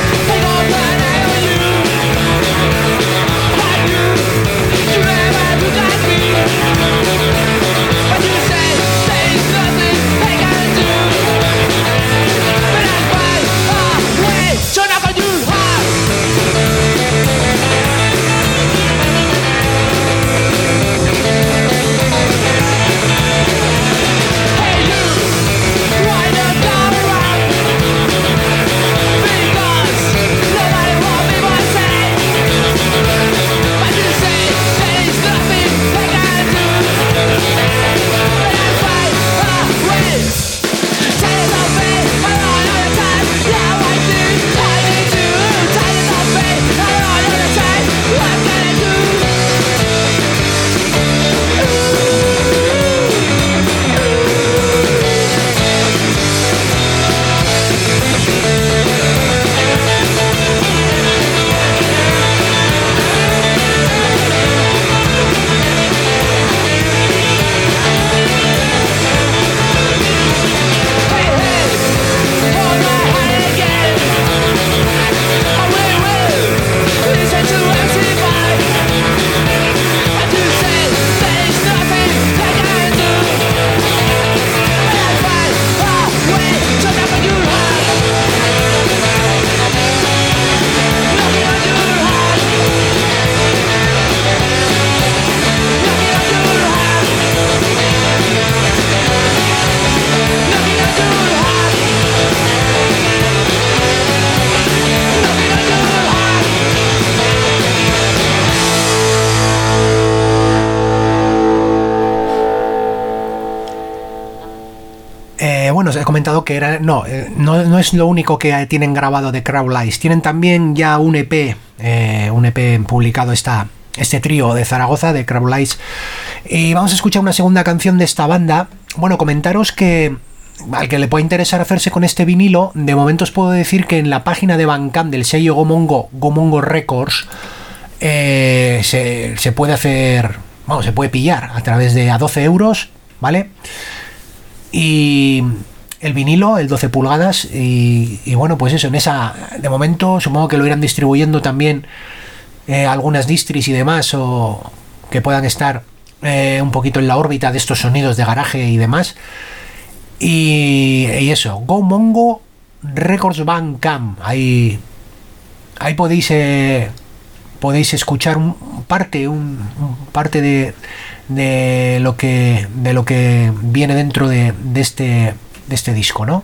Bueno, os he comentado que era no, eh, no, no es lo único que tienen grabado de Crow Lies. Tienen también ya un E P, eh, un E P publicado esta, este trío de Zaragoza, de Crow Lies. Y vamos a escuchar una segunda canción de esta banda. Bueno, comentaros que al que le pueda interesar hacerse con este vinilo, de momento os puedo decir que en la página de Bandcamp del sello Gomongo, Gomongo Records, eh, se, se puede hacer, vamos, se puede pillar a través de a doce euros, ¿vale? Y el vinilo, el doce pulgadas, y, y bueno, pues eso, en esa, de momento supongo que lo irán distribuyendo también eh, algunas distris y demás, o que puedan estar eh, un poquito en la órbita de estos sonidos de garaje y demás. Y, y eso, Gomongo Records Bandcamp, ahí, ahí podéis eh, podéis escuchar un parte, un, un parte de de lo que de lo que viene dentro de, de este de este disco, ¿no?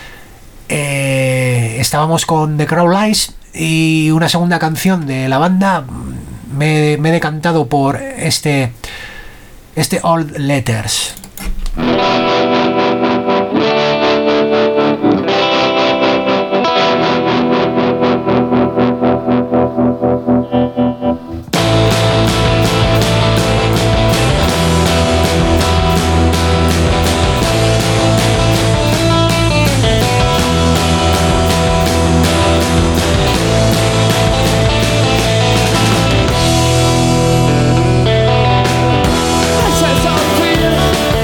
Eh, estábamos con The Crow Lies y una segunda canción de la banda. Me, me he decantado por este este Old Letters. I said so clear.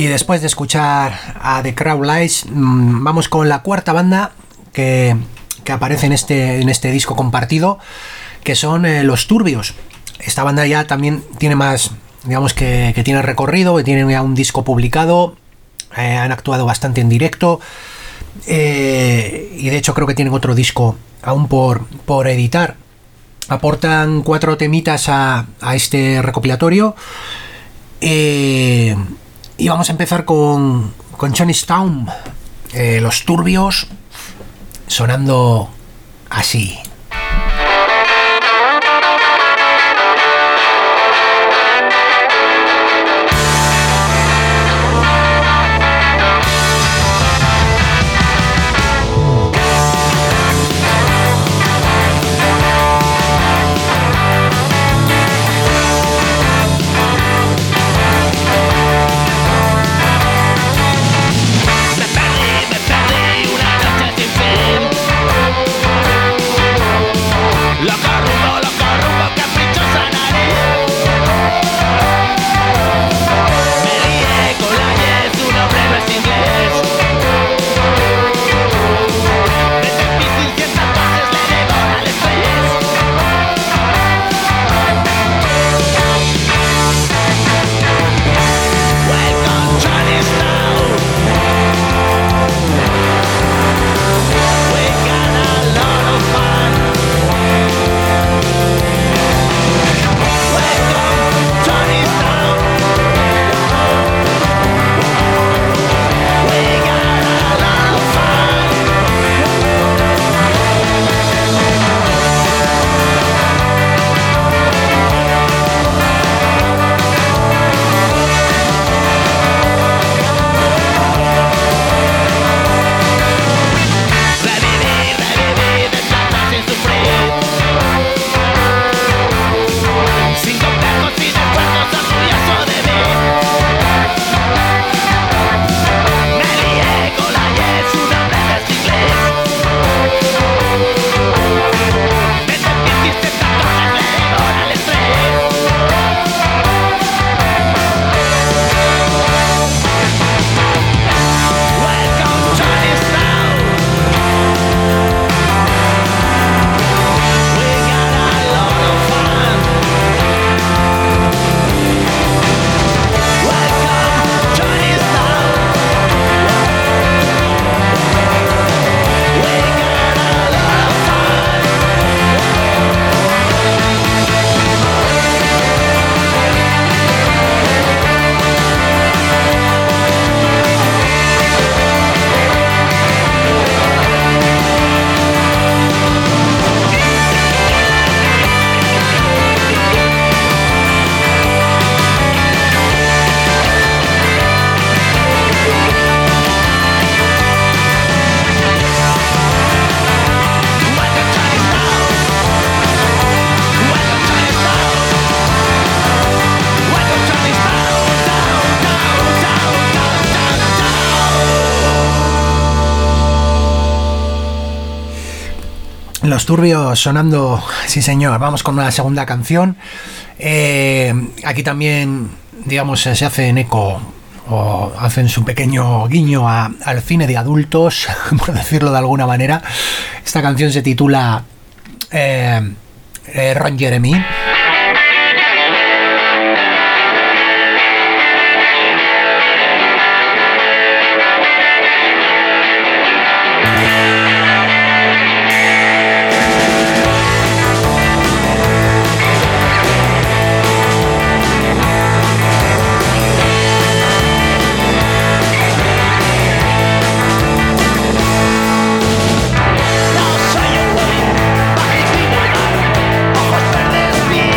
Y después de escuchar a The Crowd Lies, mmm, vamos con la cuarta banda que, que aparece en este, en este disco compartido, que son eh, Los Turbios. Esta banda ya también tiene más, digamos que, que tiene recorrido, que tiene ya un disco publicado, eh, han actuado bastante en directo, eh, y de hecho creo que tienen otro disco aún por, por editar. Aportan cuatro temitas a, a este recopilatorio. Eh, y vamos a empezar con, con Johnstown, eh, Los Turbios, sonando así. Los Turbios sonando, sí señor. Vamos con una segunda canción. Eh, aquí también, digamos, se hacen eco o hacen su pequeño guiño a, al cine de adultos, por decirlo de alguna manera. Esta canción se titula eh, eh, Ron Jeremy. No soy un godín, bajo y vulgar, ojos verdes,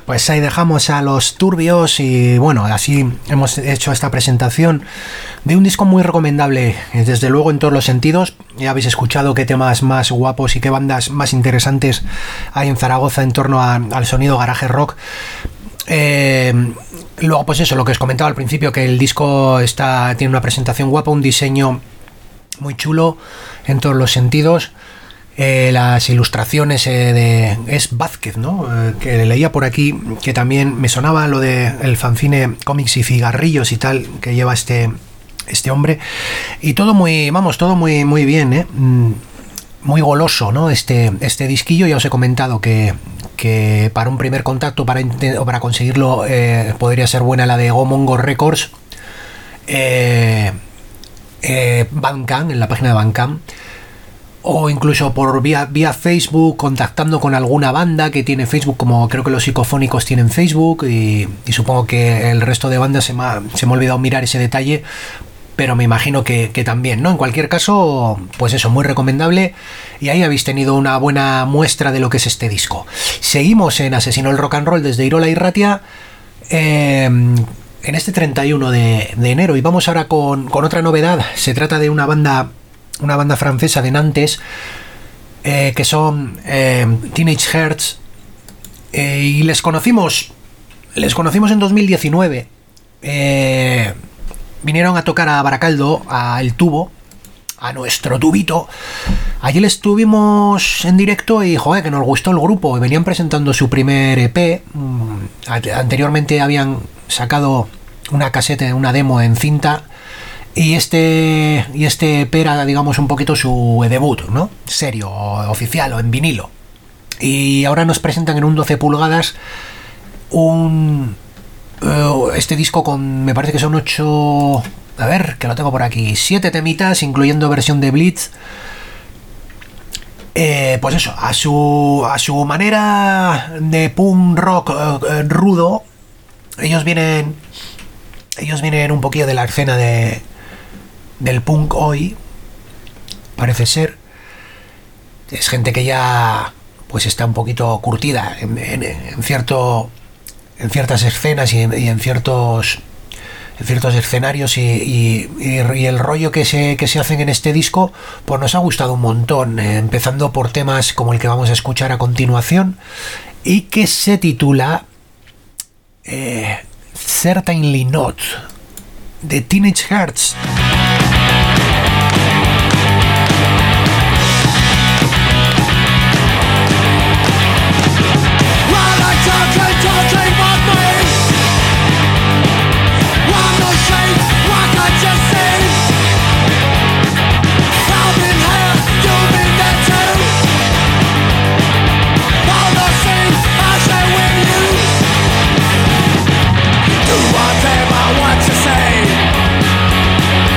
Pues ahí dejamos a los turbios y bueno, así hemos hecho esta presentación de un disco muy recomendable, desde luego en todos los sentidos. Ya habéis escuchado qué temas más guapos y qué bandas más interesantes hay en Zaragoza en torno a, al sonido garaje rock. Eh, luego pues eso, lo que os comentaba al principio, que el disco está, tiene una presentación guapa, un diseño muy chulo en todos los sentidos. Eh, las ilustraciones eh, de es Vázquez, ¿no? Eh, que leía por aquí que también me sonaba lo de el fanzine cómics y cigarrillos y tal que lleva este este hombre, y todo muy, vamos, todo muy muy bien, ¿eh? Muy goloso, ¿no? Este este disquillo. Ya os he comentado que que para un primer contacto, para o para conseguirlo, eh, podría ser buena la de Gomongo Records, eh, eh, Bandcamp, en la página de Bandcamp, o incluso por vía, vía Facebook, contactando con alguna banda que tiene Facebook, como creo que los Psicofónicos tienen Facebook, y, y supongo que el resto de bandas se me ha, se me ha olvidado mirar ese detalle, pero me imagino que, que también, ¿no? En cualquier caso, pues eso, muy recomendable, y ahí habéis tenido una buena muestra de lo que es este disco. Seguimos en Asesino el Rock and Roll desde Irola y Ratia, eh, en este treinta y uno de, de enero, y vamos ahora con, con otra novedad. Se trata de una banda una banda francesa de Nantes, eh, que son eh, Teenage Hearts, eh, y les conocimos les conocimos en dos mil diecinueve. Eh, vinieron a tocar a Baracaldo, a El Tubo, a nuestro tubito. Allí les estuvimos en directo y joder, que nos gustó el grupo. Venían presentando su primer E P. Anteriormente habían sacado una caseta, una demo en cinta, y este y este E P era, digamos, un poquito su debut, ¿no? Serio, oficial, o en vinilo. Y ahora nos presentan en un doce pulgadas un uh, este disco con, me parece que son ocho, a ver, que lo tengo por aquí, siete temitas, incluyendo versión de Blitz. Eh, pues eso, a su a su manera de punk rock uh, rudo. Ellos vienen ellos vienen un poquillo de la escena de del punk hoy, parece ser. Es gente que ya pues está un poquito curtida en, en, en cierto en ciertas escenas y en, y en ciertos en ciertos escenarios, y, y, y, y el rollo que se que se hacen en este disco pues nos ha gustado un montón, eh, empezando por temas como el que vamos a escuchar a continuación, y que se titula eh, Certainly Not, de Teenage Hearts. What you say?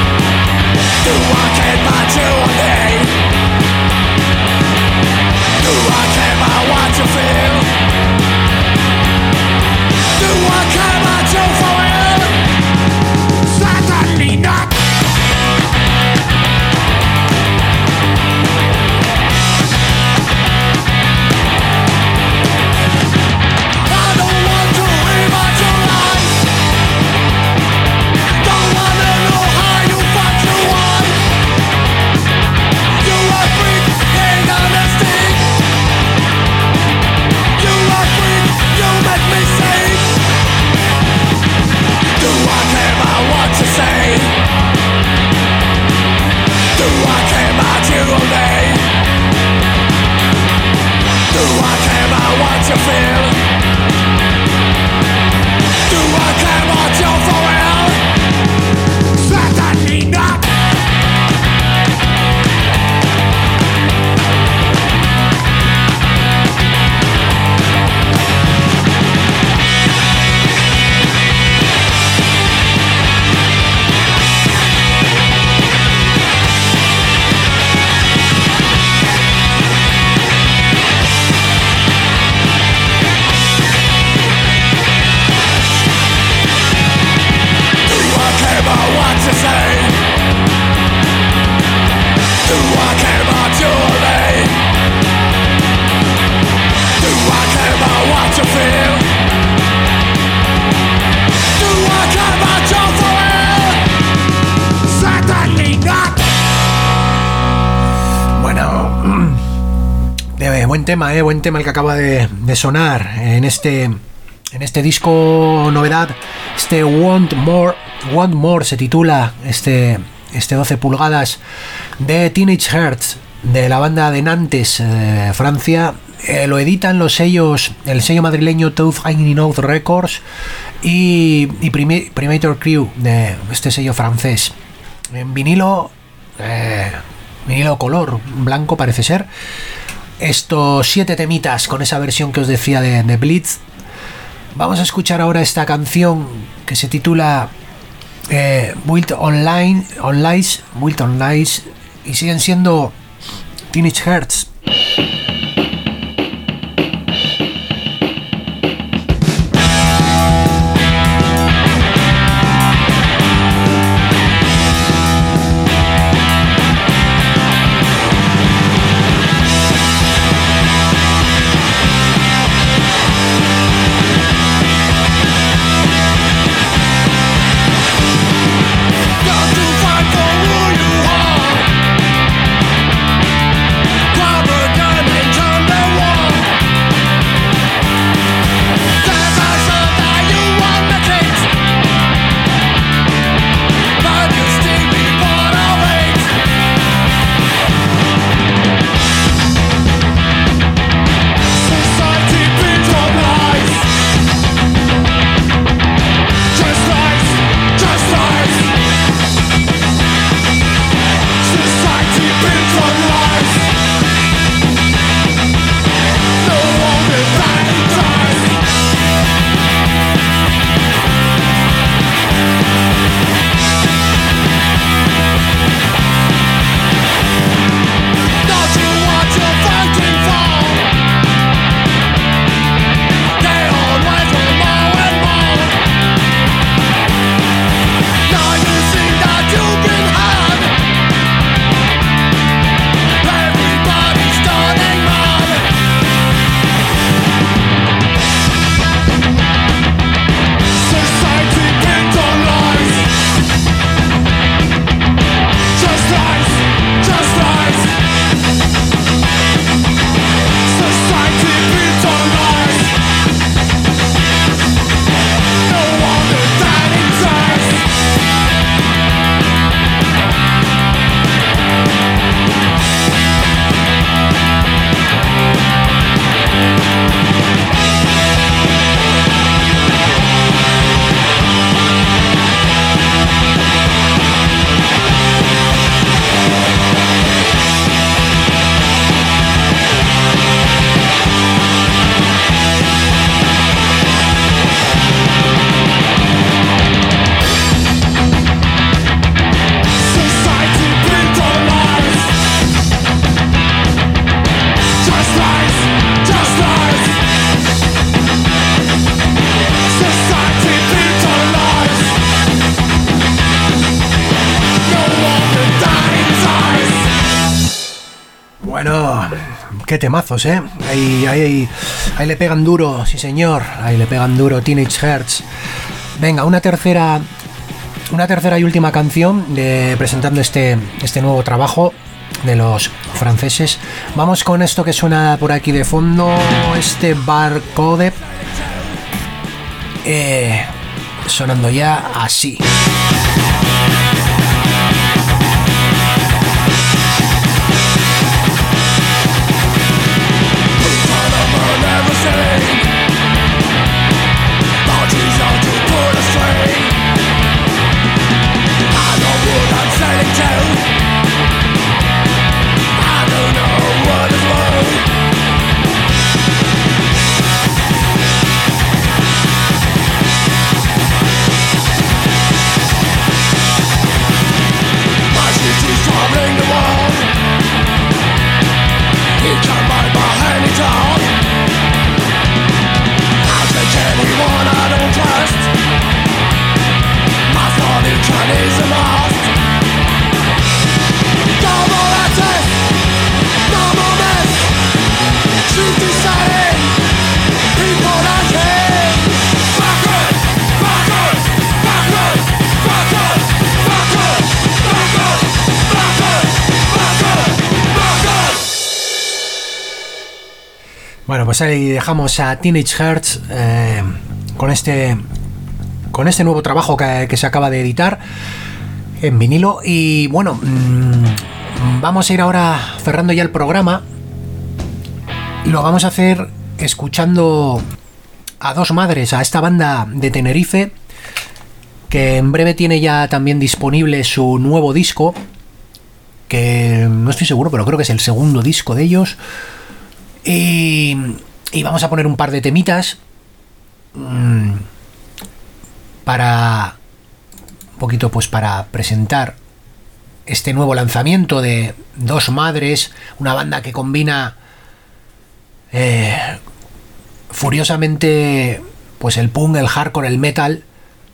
buen tema, eh, buen tema el que acaba de, de sonar en este, en este disco novedad. Este Want More, Want More se titula este, este doce pulgadas de Teenage Hearts, de la banda de Nantes, eh, Francia. Eh, lo editan los sellos, el sello madrileño Tough Hanging Out Records y, y Primi- Primator Crew, de este sello francés. En vinilo, eh, vinilo color blanco parece ser. Estos siete temitas con esa versión que os decía de, de Blitz. Vamos a escuchar ahora esta canción que se titula eh, Built Online, on Lies, Built on Lies, y siguen siendo Teenage Hearts. Qué temazos, ¿eh? Ahí, ahí, ahí le pegan duro, sí señor. Ahí le pegan duro Teenage Hearts. Venga, una tercera, una tercera y última canción de, presentando este, este nuevo trabajo de los franceses. Vamos con esto que suena por aquí de fondo, este Barcode, eh, sonando ya así. We'll be right back. Bueno, pues ahí dejamos a Teenage Hearts eh, con este con este nuevo trabajo que, que se acaba de editar en vinilo. Y bueno, mmm, vamos a ir ahora cerrando ya el programa. Lo vamos a hacer escuchando a Dos Madres, a esta banda de Tenerife, que en breve tiene ya también disponible su nuevo disco, que no estoy seguro, pero creo que es el segundo disco de ellos. Y, y vamos a poner un par de temitas mmm, para un poquito, pues para presentar este nuevo lanzamiento de Dos Madres, una banda que combina eh, furiosamente pues el punk, el hardcore, el metal,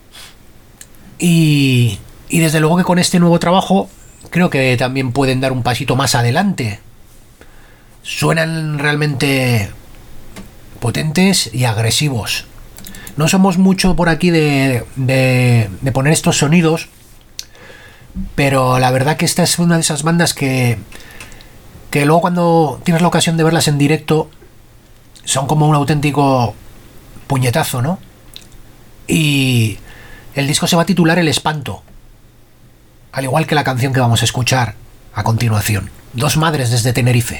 y, y desde luego que con este nuevo trabajo creo que también pueden dar un pasito más adelante. Suenan realmente potentes y agresivos. No somos mucho por aquí de, de, de poner estos sonidos, pero la verdad que esta es una de esas bandas que, que luego cuando tienes la ocasión de verlas en directo son como un auténtico puñetazo, ¿no? Y el disco se va a titular El Espanto, al igual que la canción que vamos a escuchar a continuación. Dos Madres desde Tenerife.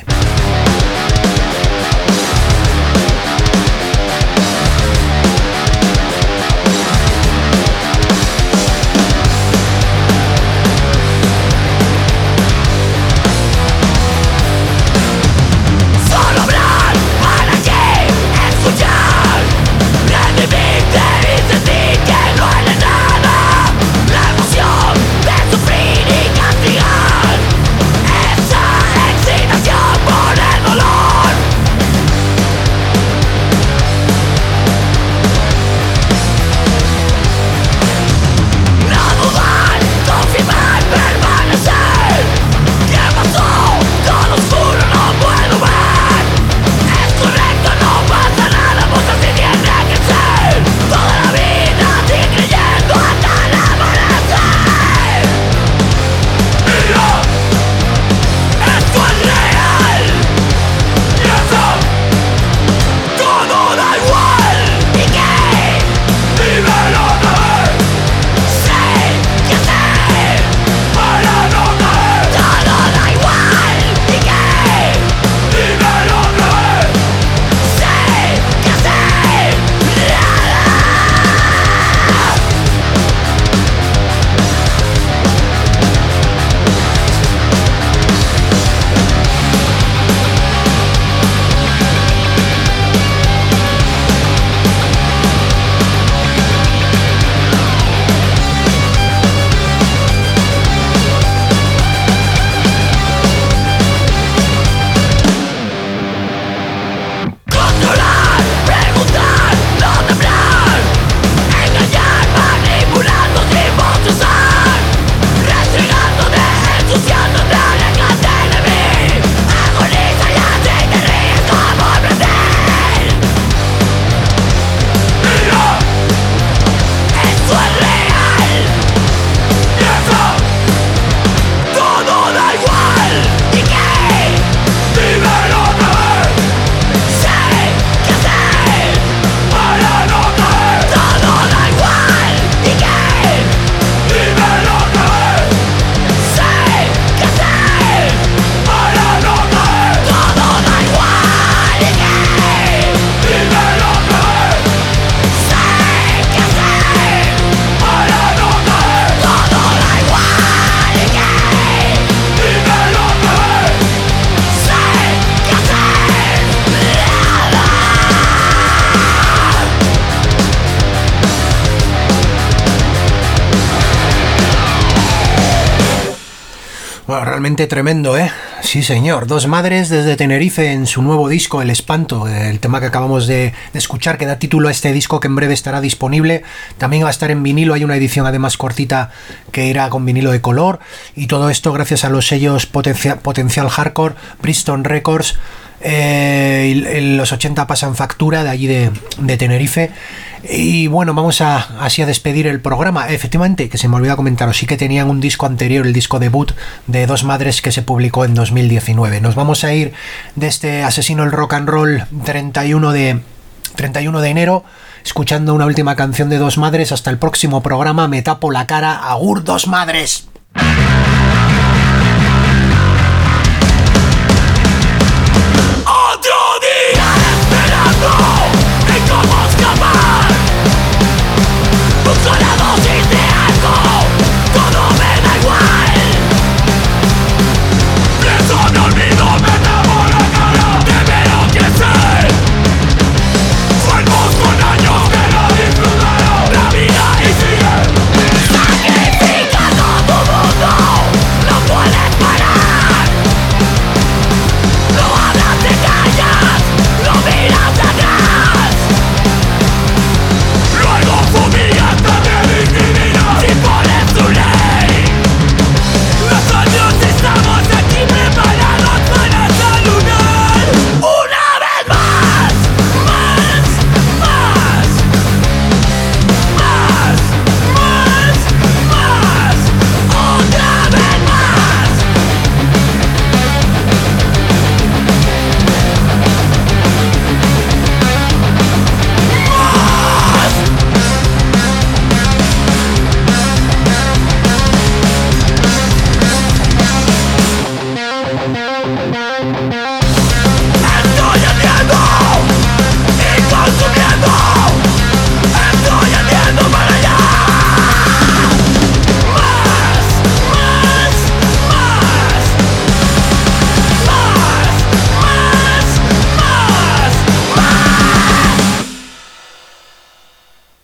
Bueno, realmente tremendo, ¿eh? Sí, señor. Dos Madres desde Tenerife en su nuevo disco, El Espanto, el tema que acabamos de, de escuchar, que da título a este disco que en breve estará disponible. También va a estar en vinilo, hay una edición además cortita que irá con vinilo de color. Y todo esto gracias a los sellos Potencia, Potencial Hardcore, Brixton Records, Eh, y, y los ochenta pasan factura de allí de, de Tenerife. Y bueno, vamos a así a despedir el programa. Efectivamente, que se me olvidó comentaros, sí que tenían un disco anterior, el disco debut de Dos Madres, que se publicó en dos mil diecinueve. Nos vamos a ir de este Asesino el Rock and Roll treinta y uno de enero, escuchando una última canción de Dos Madres. Hasta el próximo programa. Me tapo la cara. Agur, Dos Madres.